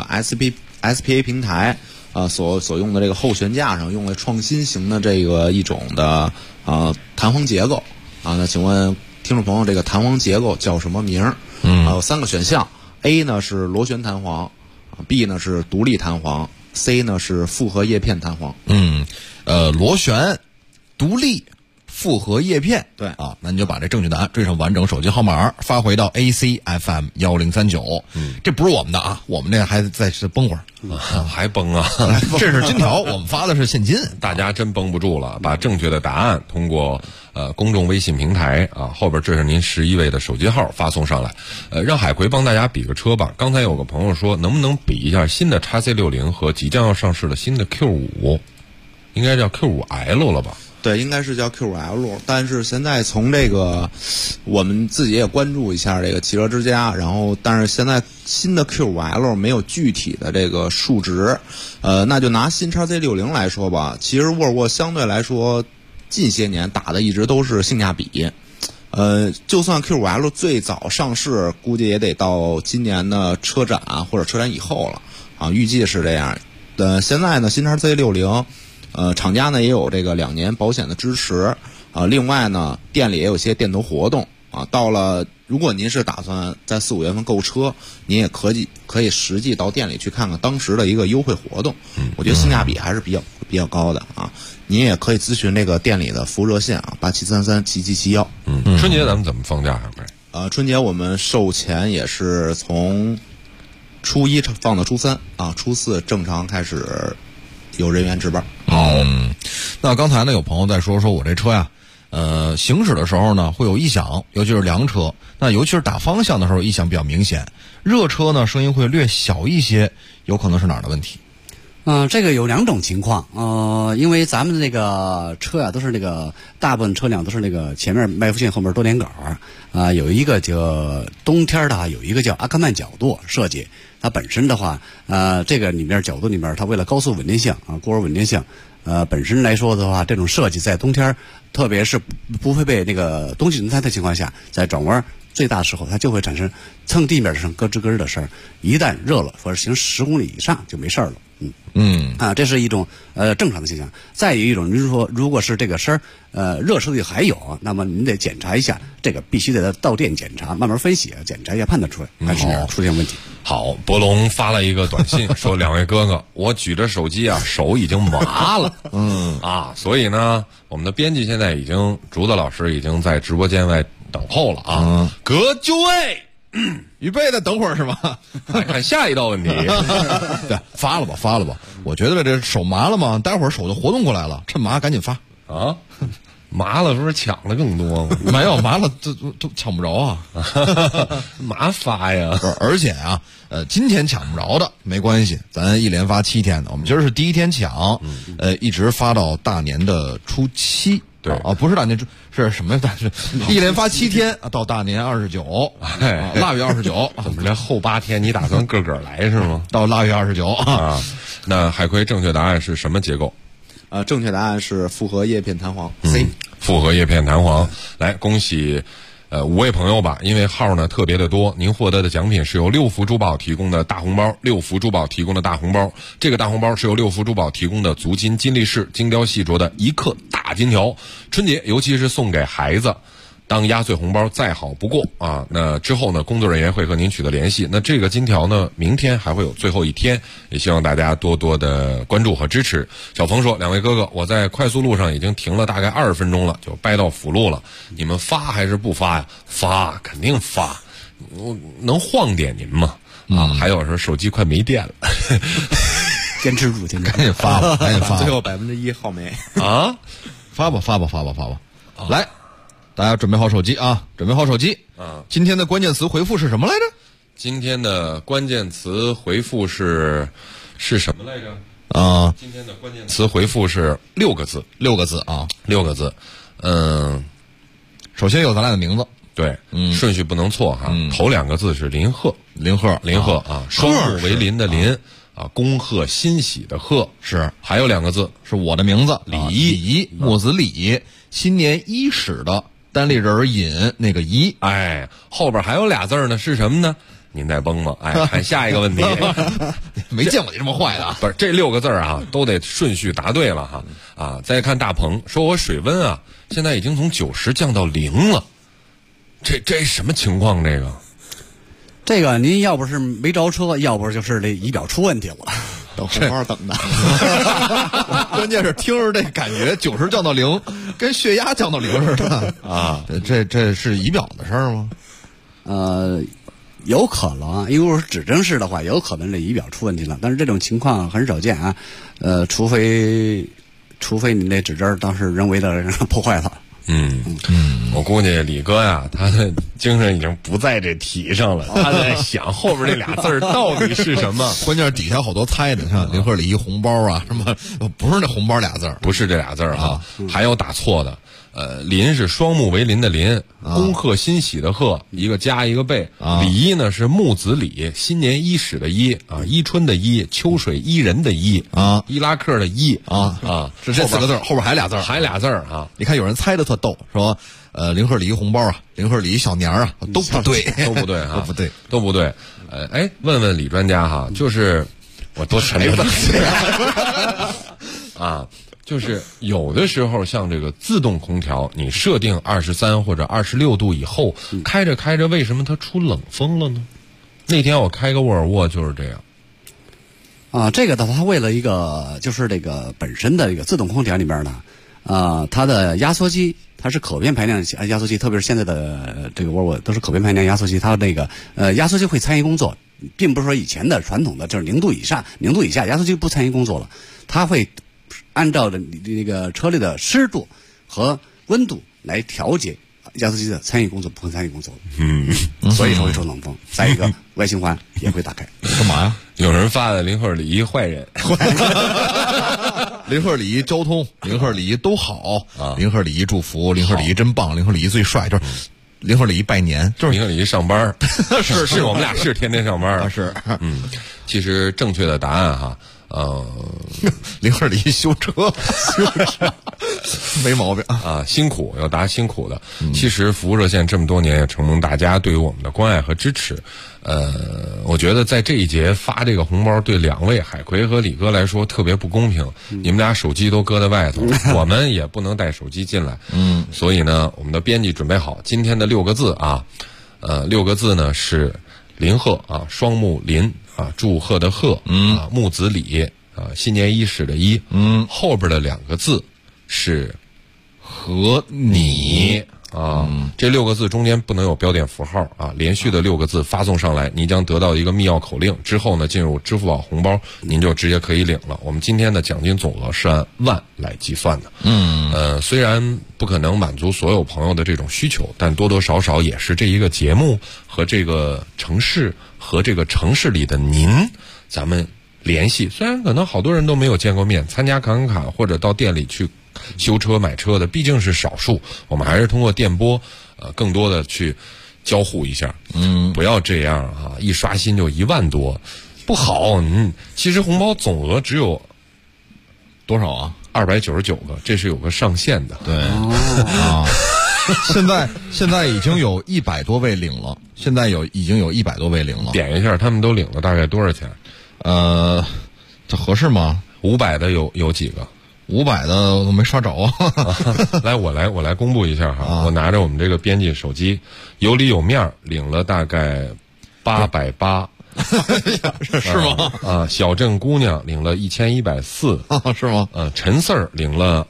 SPA 平台所用的这个后悬架上用了创新型的这个一种的弹簧结构那请问听众朋友，这个弹簧结构叫什么名？有3个选项 ，A 呢是螺旋弹簧，B 呢是独立弹簧。C 呢是复合叶片弹簧。 螺旋、独立、复合叶片。 对啊，那你就把这正确答案缀上完整手机号码，发回到 ACFM 1039。这不是我们的啊，我们这还在绷会儿还绷啊！ 这是金条，我们发的是现金。 大家真绷不住了，把正确的答案通过公众微信平台后边缀上您11位的手机号发送上来。让海葵帮大家比个车吧。刚才有个朋友说，能不能比一下新的 XC60和即将要上市的新的 Q5？ 应该叫 Q5L 了吧？ 对，应该是叫 Q5L， 但是现在从这个我们自己也关注一下这个汽车之家，然后但是现在新的 Q5L 没有具体的这个数值，那就拿新 XC60 来说吧，其实沃尔沃相对来说近些年打的一直都是性价比，就算 Q5L 最早上市，估计也得到今年的车展或者车展以后了预计是这样。现在呢，新 XC60。厂家呢也有这个2年保险的支持另外呢，店里也有些店头活动到了，如果您是打算在4、5月份购车，您也可以实际到店里去看看当时的一个优惠活动。我觉得性价比还是比较高的您也可以咨询这个店里的服务热线87337771。 春节咱们怎么放假春节我们售前也是从初1放到初3初4正常开始有人员值班。 那刚才呢有朋友在说我这车呀，行驶的时候呢会有异响，尤其是凉车，那尤其是打方向的时候异响比较明显。热车呢声音会略小一些，有可能是哪儿的问题？ 这个有两种情况，因为咱们那个车呀，都是那个大部分车辆都是那个前面麦弗逊，后面多连杆有一个叫冬天的话，有一个叫阿克曼角度设计，它本身的话，这个里面角度里面，它为了高速稳定性过稳定性，本身来说的话，这种设计在冬天，特别是不会被那个冬季轮胎的情况下，在转弯最大的时候，它就会产生蹭地面上咯吱咯吱的声儿。一旦热了，或者行10公里以上就没事儿了。这是一种正常的现象。再有一种就是说，如果是这个声儿热车里还有，那么您得检查一下，这个必须得到店检查，慢慢分析，检查一下，判断出来还是出现问题。 好，博龙发了一个短信说：“两位哥哥，我举着手机手已经麻了。所以呢，我们的编辑现在已经竹子老师已经在直播间外等候了各位。” 预备的，等会儿是吗？ 看下一道问题。 对，发了吧。我觉得这手麻了嘛，待会儿手就活动过来了，趁麻赶紧发啊！麻了是不是抢的更多吗？ 没有，麻了都抢不着啊！ 麻发呀！ 而且今天抢不着的没关系，咱一连发7天的，我们今儿是第1天抢，一直发到大年的初7。 对不是大年是什么呀？是一连发7天到大年29，腊月29。 怎么这后8天你打算个来是吗？ 到腊月29 那海葵正确答案是什么结构？ 正确答案是复合叶片弹簧 C。 复合叶片弹簧，来恭喜。5位朋友吧，因为号呢特别的多，您获得的奖品是由六福珠宝提供的大红包。六福珠宝提供的大红包，这个大红包是由六福珠宝提供的足金金力士精雕细琢的1克大金条。春节尤其是送给孩子当压岁红包再好不过那之后呢，工作人员会和您取得联系。那这个金条呢，明天还会有最后1天，也希望大家多多的关注和支持。小冯说：“两位哥哥，我在快速路上已经停了大概20分钟了，就掰到辅路了。你们发还是不发呀？发，肯定发。我能晃点您吗？还有说手机快没电了， 坚持住， 赶紧发吧，赶紧发。 最后1%耗没发吧。来。”大家准备好手机准备好手机今天的关键词回复是什么来着？ 今天的关键词回复是什么来着？今天的关键词回复是6个字，6个字。 首先有咱俩的名字， 对，顺序不能错头2个字是林鹤，双木为林的林恭贺欣喜的贺， 是。 还有2个字是我的名字李， 木子李，新年伊始的单立人引那个一， 后边还有俩字呢，是什么呢？您再崩吧。看下一个问题。 没见过你这么坏的不是这6个字都得顺序答对了再看大鹏说，我水温现在已经从90降到0了，这什么情况？ 这个您要不是没着车，要不就是这仪表出问题了。 等红包等的， 关键是听着这感觉90降到0，跟血压降到0似的这是仪表的事儿吗？ 有可能，因为我是指针式的话，有可能这仪表出问题了，但是这种情况很少见除非你那指针当时人为的破坏了。 我估计李哥他的精神已经不在这题上了，他在想后边这俩字到底是什么。 关键是底下好多猜的，像林鹤里一红包什么，不是那红包俩字， 不是这俩字还有打错的。林是双木为林的林，恭贺欣喜的贺，一个加一个贝。李呢是木子李，新年伊始的伊伊春的伊，秋水伊人的伊伊拉克的伊是这4个字，后边还俩字你看有人猜的特逗，说林鹤里一红包林鹤里一小年都不对， 都不对。问问李专家就是我多沉了就是有的时候像这个自动空调，你设定23或者26度以后，开着开着为什么它出冷风了呢？那天我开个沃尔沃就是这样。 这个的话，它为了一个就是这个本身的这个自动空调里边呢，它的压缩机它是可变排量压缩机，特别是现在的这个沃尔沃都是可变排量压缩机，它那个压缩机会参与工作，并不是说以前的传统的就是0度以上、0度以下压缩机不参与工作了，它会按照着你那个车内的湿度和温度来调节压缩机的参与工作不会参与工作，所以才会受冷风。再一个，外循环也会打开。 干嘛呀？ 有人发的零赫礼仪坏人， 零赫礼仪交通，零赫礼仪都好啊，零赫礼仪祝福，零赫礼仪真棒，零赫礼仪最帅，就是零赫礼仪拜年， 就是零赫礼仪上班是我们俩是天天上班是， 其实正确的答案哈。 零赫礼仪修车没毛病啊，辛苦要答辛苦的。其实服务热线这么多年也承蒙大家对于我们的关爱和支持。我觉得在这一节发这个红包对两位海葵和李哥来说特别不公平，你们俩手机都搁在外头，我们也不能带手机进来。所以呢，我们的编辑准备好今天的6个字啊，6个字呢是林贺啊，双木林。啊，祝贺的贺，木子李，新年伊始的伊，后边的2个字是和你啊，这6个字中间不能有标点符号啊，连续的6个字发送上来，你将得到一个密钥口令，之后呢，进入支付宝红包，您就直接可以领了。我们今天的奖金总额是按万来计算的，虽然不可能满足所有朋友的这种需求，但多多少少也是这一个节目和这个城市。和这个城市里的您，咱们联系。虽然可能好多人都没有见过面，参加侃侃或者到店里去修车买车的毕竟是少数，我们还是通过电波，更多的去交互一下。不要这样啊！一刷新就1万多，不好。其实红包总额只有多少啊 ？299个，这是有个上限的。 对啊。现在已经有100多位领了，已经有100多位领了。 点一下，他们都领了大概多少钱？ 这合适吗 ？500的有几个 ？500的我没刷着啊。 来，我来公布一下哈。我拿着我们这个编辑手机，有里有面领了大概880。 是吗？ 小镇姑娘领了1140， 是吗？ 陈四儿领了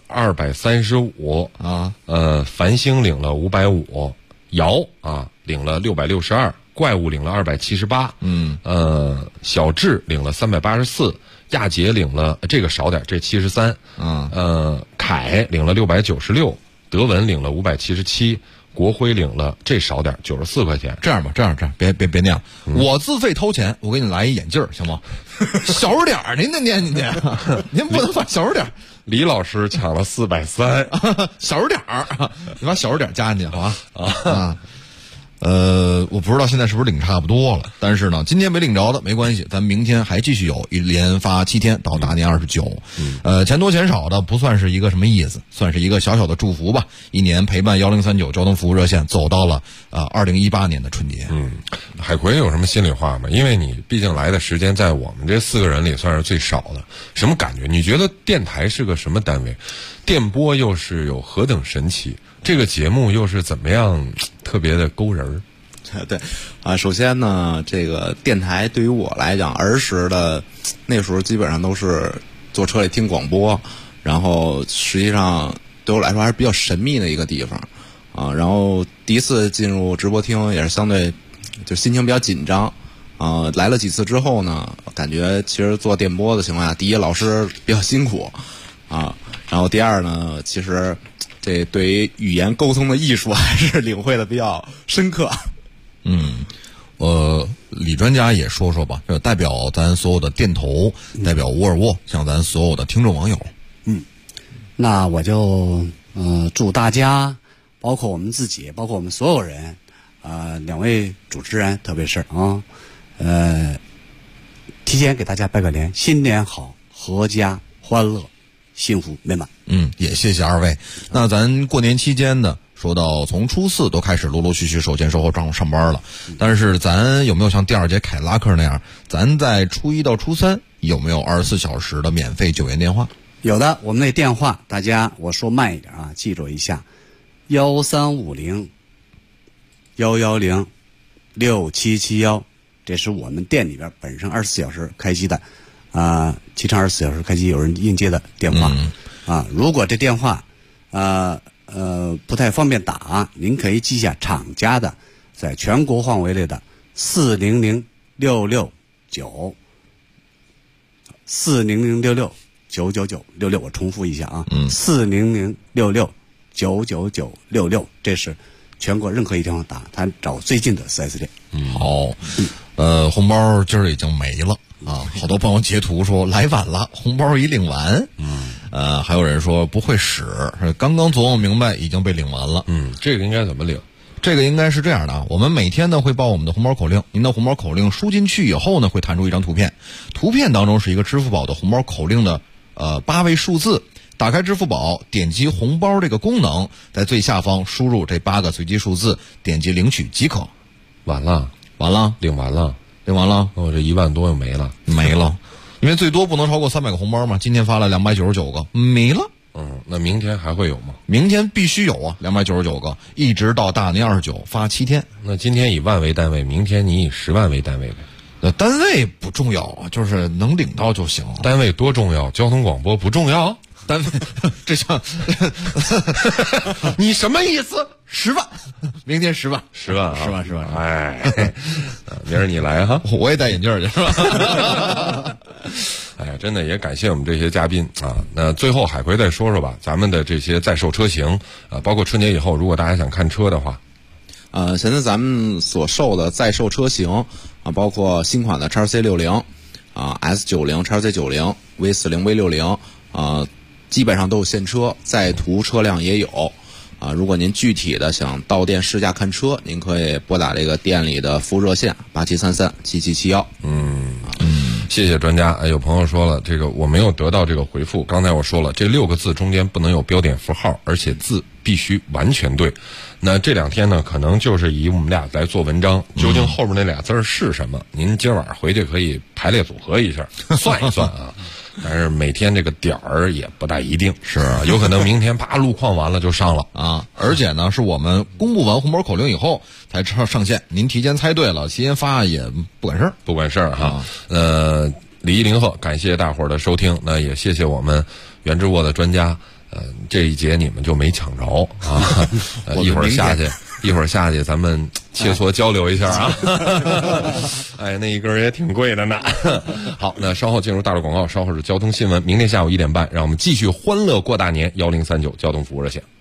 235 啊， 繁星领了550，姚啊领了662，怪物领了278，小智领了384，亚杰领了这个少点，这73，凯领了696，德文领了577。国徽领了这少点94块钱。 这样吧，别那样，我自费掏钱，我给你来一眼镜行吗？小点儿，您念，您不能把小点儿。 李老师抢了430， 小点儿，你把小点加进去好吧？我不知道现在是不是领差不多了，但是呢，今天没领着的没关系，咱明天还继续有，连发7天到大年29。钱多钱少的不算是一个什么意思，算是一个小小的祝福吧。一年陪伴1039交通服务热线走到了2018年的春节。 海葵有什么心里话吗？因为你毕竟来的时间在我们这4个人里算是最少的，什么感觉？你觉得电台是个什么单位？电波又是有何等神奇？这个节目又是怎么样特别的勾人儿？ 对啊，首先呢，这个电台对于我来讲，儿时的那时候基本上都是坐车里听广播，然后实际上对我来说还是比较神秘的一个地方啊。然后第一次进入直播厅也是相对就心情比较紧张啊。来了几次之后呢，感觉其实做电波的情况下，第一老师比较辛苦啊，然后第二呢，其实这对于语言沟通的艺术还是领会的比较深刻。 李专家也说说吧，就代表咱所有的电头，代表沃尔沃，向咱所有的听众网友。 那我就祝大家，包括我们自己，包括我们所有人，两位主持人特别是提前给大家拜个年，新年好，阖家欢乐，幸福美满。 也谢谢二位。那咱过年期间呢，说到从初4都开始陆陆续续手前手后上班了，但是咱有没有像第2节凯拉克那样，咱在初1到初3有没有24小时的免费救援电话？ 有的，我们那电话大家我说慢一点啊，记住一下，1350-110-6771，这是我们店里边本身24小时开机的提倡24小时开机有人应接的电话如果这电话不太方便打，您可以记下厂家的在全国范围内的400-669 400-669-99966，我重复一下400-669-99966，这是全国任何一地方打，他找最近的 4S 店。 好，红包今儿已经没了啊！好多朋友截图说来晚了，红包已领完。还有人说不会使，刚刚琢磨明白已经被领完了。 这个应该怎么领？ 这个应该是这样的啊，我们每天呢会报我们的红包口令，您的红包口令输进去以后呢，会弹出一张图片，图片当中是一个支付宝的红包口令的8位数字。打开支付宝，点击红包这个功能，在最下方输入这8个随机数字，点击领取即可。 完了，领完了，我这1万多又没了， 因为最多不能超过300个红包嘛。今天发了299个，没了。 那明天还会有吗？ 明天必须有啊，299个，一直到大年29，发7天。 那今天以万为单位，明天你以10万为单位呗。 单位不重要啊，就是能领到就行。 单位多重要？交通广播不重要？ 单位这像你什么意思？10万，明天10万 ，10万啊 ，10万。 哎，明儿你来哈， 我也戴眼镜去是吧？ 哎呀，真的也感谢我们这些嘉宾啊。那最后海葵再说说吧，咱们的这些在售车型包括春节以后，如果大家想看车的话， 现在咱们所售的在售车型啊，包括新款的 XC60 S90、XC90、V40、V60 基本上都有现车，在途车辆也有如果您具体的想到店试驾看车，您可以拨打这个店里的服务热线87337771。 谢谢专家。有朋友说了，这个我没有得到这个回复。刚才我说了，这6个字中间不能有标点符号，而且字必须完全对。那这2天呢，可能就是以我们俩来做文章，究竟后面那俩字是什么？您今晚回去可以排列组合一下，算一算啊。但是每天这个点儿也不大一定， 是有可能明天啪路况完了就上了啊！而且呢，是我们公布完红包口令以后才上线，您提前猜对了，提前发也不管事儿哈。礼仪临贺，感谢大伙儿的收听，那也谢谢我们原之沃的专家。这一节你们就没抢着啊！一会儿下去，咱们切磋交流一下啊！哎，那一根也挺贵的呢。好，那稍后进入大陆广告，稍后是交通新闻。明天下午1点半，让我们继续欢乐过大年。1039交通服务热线。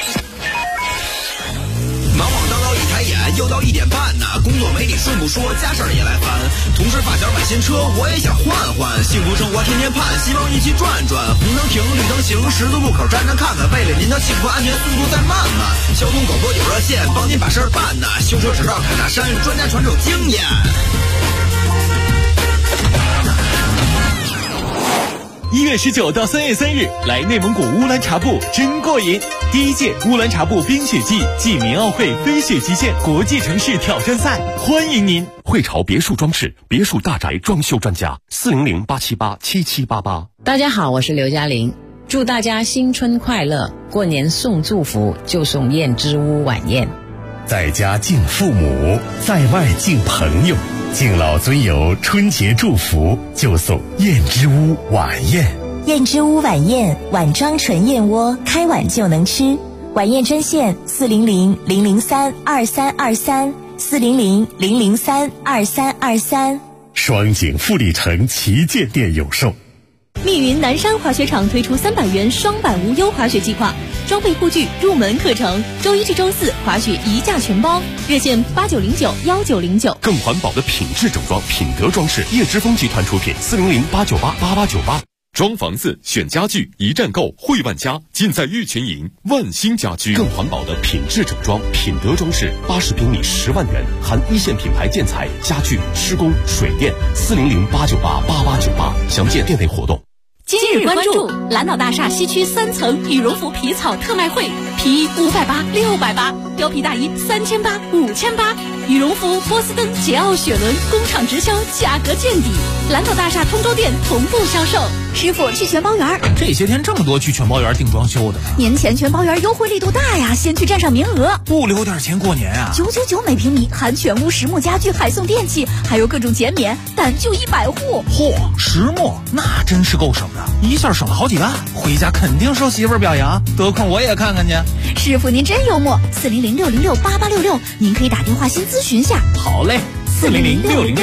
忙忙叨叨一抬眼，又到1点半呢。工作没你顺不说，家事儿也来烦。同事发小买新车，我也想换换。幸福生活天天盼，希望一起转转。红灯停，绿灯行，十字路口站站看看。为了您的幸福安全，速度再慢慢。交通广播有热线，帮您把事儿办呢。修车执照开大山，专家传授经验。 1月19到3月3日，来内蒙古乌兰察布真过瘾！第1届乌兰察布冰雪季暨民奥会飞雪极限国际城市挑战赛，欢迎您！ 汇潮别墅装饰别墅大宅装修专家，400-878-7788。 大家好，我是刘嘉玲，祝大家新春快乐！过年送祝福就送燕之屋晚宴， 在家敬父母，在外敬朋友。敬老尊友春节祝福就送燕之屋晚宴。 燕之屋晚宴，碗装纯燕窝，开碗就能吃。晚宴专线400-003-2323，400-003-2323。 双井富力城旗舰店有售。 密云南山滑雪场推出300元双板无忧滑雪计划，装备护具、入门课程，周1至周4滑雪一价全包。热线8909-1909。 更环保的品质整装，品德装饰，叶之峰集团出品，400-898-8898。装房子选家具，一站购汇万家，尽在玉泉营万兴家居。更环保的品质整装，品德装饰，80平米10万元，含1线品牌建材、家具、施工、水电，400-898-8898。详见店内活动。 今日关注蓝岛大厦西区3层羽绒服皮草特卖会，皮衣580、680，貂皮大衣3800、5800，羽绒服波司登、捷奥雪伦工厂直销，价格见底。蓝岛大厦通州店同步销售。师傅去全包园， 这些天这么多去全包园订装修的呢。 年前全包园优惠力度大呀，先去占上名额， 不留点钱过年啊 ！999每平米，含全屋实木家具，还送电器，还有各种减免，但就100户。 嚯，实木那真是够省的，一下省了好几万，回家肯定受媳妇儿表扬，得空我也看看去。 师傅您真幽默，400-606-8866，您可以打电话先咨询下。 好嘞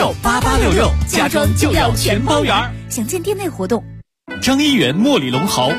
，400-606-8866，家装就要全包园。 详见店内活动。 张一元、莫里龙豪